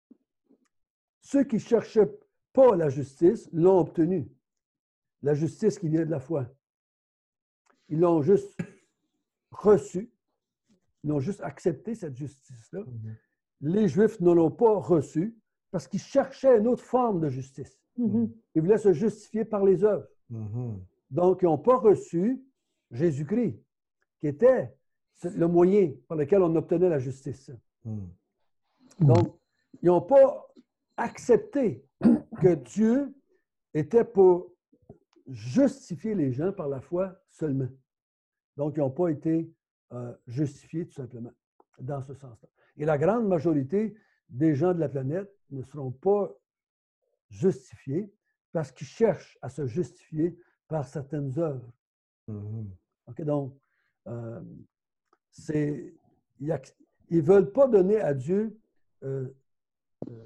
ceux qui ne cherchaient pas la justice l'ont obtenue. La justice qui vient de la foi. Ils l'ont juste reçue. Ils ont juste accepté cette justice-là. Mm-hmm. Les Juifs ne l'ont pas reçue parce qu'ils cherchaient une autre forme de justice. Mhm. Ils voulaient se justifier par les œuvres. Mm-hmm. Donc, ils n'ont pas reçu Jésus-Christ, qui était le moyen par lequel on obtenait la justice. Mm. Donc, ils n'ont pas accepté que Dieu était pour justifier les gens par la foi seulement. Donc, ils n'ont pas été euh, justifiés tout simplement dans ce sens-là. Et la grande majorité des gens de la planète ne seront pas justifiés parce qu'ils cherchent à se justifier par certaines œuvres. Mm-hmm. Okay, donc, euh, c'est, ils ne veulent pas donner à Dieu euh, euh,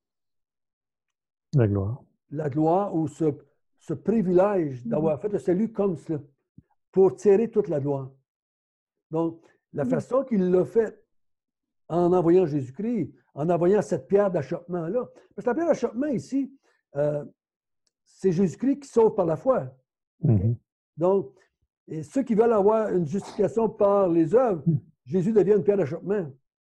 La gloire. la gloire ou ce, ce privilège d'avoir fait le salut comme cela pour tirer toute la gloire. Donc, la façon qu'il l'a fait en envoyant Jésus-Christ, en envoyant cette pierre d'achoppement-là. Parce que la pierre d'achoppement ici, euh, c'est Jésus-Christ qui sauve par la foi. Okay? Mm-hmm. Donc, et ceux qui veulent avoir une justification par les œuvres, Jésus devient une pierre d'achoppement.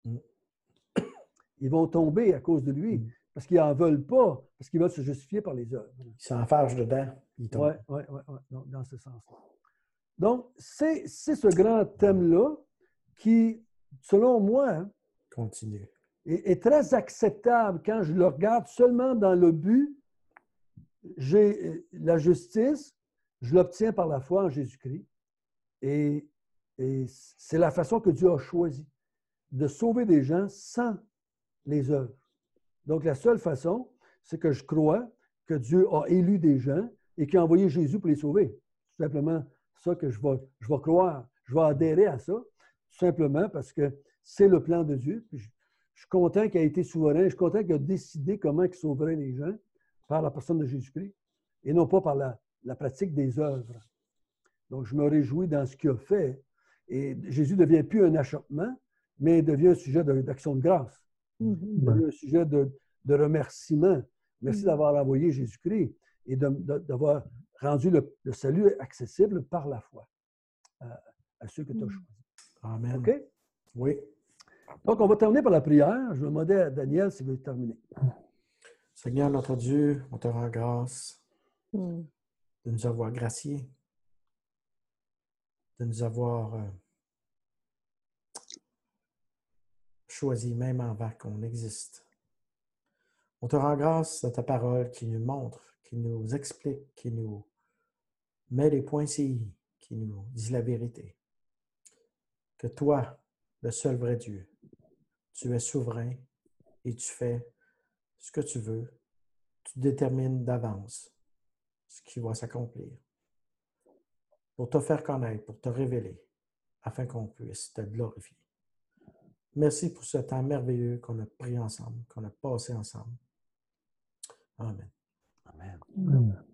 Ils vont tomber à cause de lui, parce qu'ils n'en veulent pas, parce qu'ils veulent se justifier par les œuvres. Ils s'enfargent dedans, ils tombent. Oui, oui, oui, ouais, dans, dans ce sens-là. Donc, c'est, c'est ce grand thème-là qui, selon moi, hein, Continue. est, est très acceptable quand je le regarde seulement dans le but, j'ai la justice, je l'obtiens par la foi en Jésus-Christ. Et, et c'est la façon que Dieu a choisi de sauver des gens sans les œuvres. Donc, la seule façon, c'est que je crois que Dieu a élu des gens et qu'il a envoyé Jésus pour les sauver. C'est simplement ça que je vais, je vais croire. Je vais adhérer à ça, tout simplement parce que c'est le plan de Dieu. Puis je, je suis content qu'il ait été souverain. Je suis content qu'il a décidé comment il sauverait les gens par la personne de Jésus-Christ et non pas par la, la pratique des œuvres. Donc, je me réjouis dans ce qu'il a fait. Et Jésus ne devient plus un achoppement, mais devient un sujet de, d'action de grâce. Mhm. Il devient un sujet de, de remerciement. Merci Mhm. d'avoir envoyé Jésus-Christ et de, de, d'avoir rendu le, le salut accessible par la foi à, à ceux que tu as choisis. Amen. OK? Oui. Donc, on va terminer par la prière. Je vais demander à Daniel s'il veut terminer. Seigneur notre Dieu, on te rend grâce Mhm. de nous avoir graciés, de nous avoir euh, choisis même avant qu'on existe. On te rend grâce de ta parole qui nous montre, qui nous explique, qui nous met les points sur i, qui nous dit la vérité. Que toi, le seul vrai Dieu, tu es souverain et tu fais ce que tu veux. Tu détermines d'avance ce qui va s'accomplir pour te faire connaître, pour te révéler, afin qu'on puisse te glorifier. Merci pour ce temps merveilleux qu'on a pris ensemble, qu'on a passé ensemble. Amen. Amen. Amen.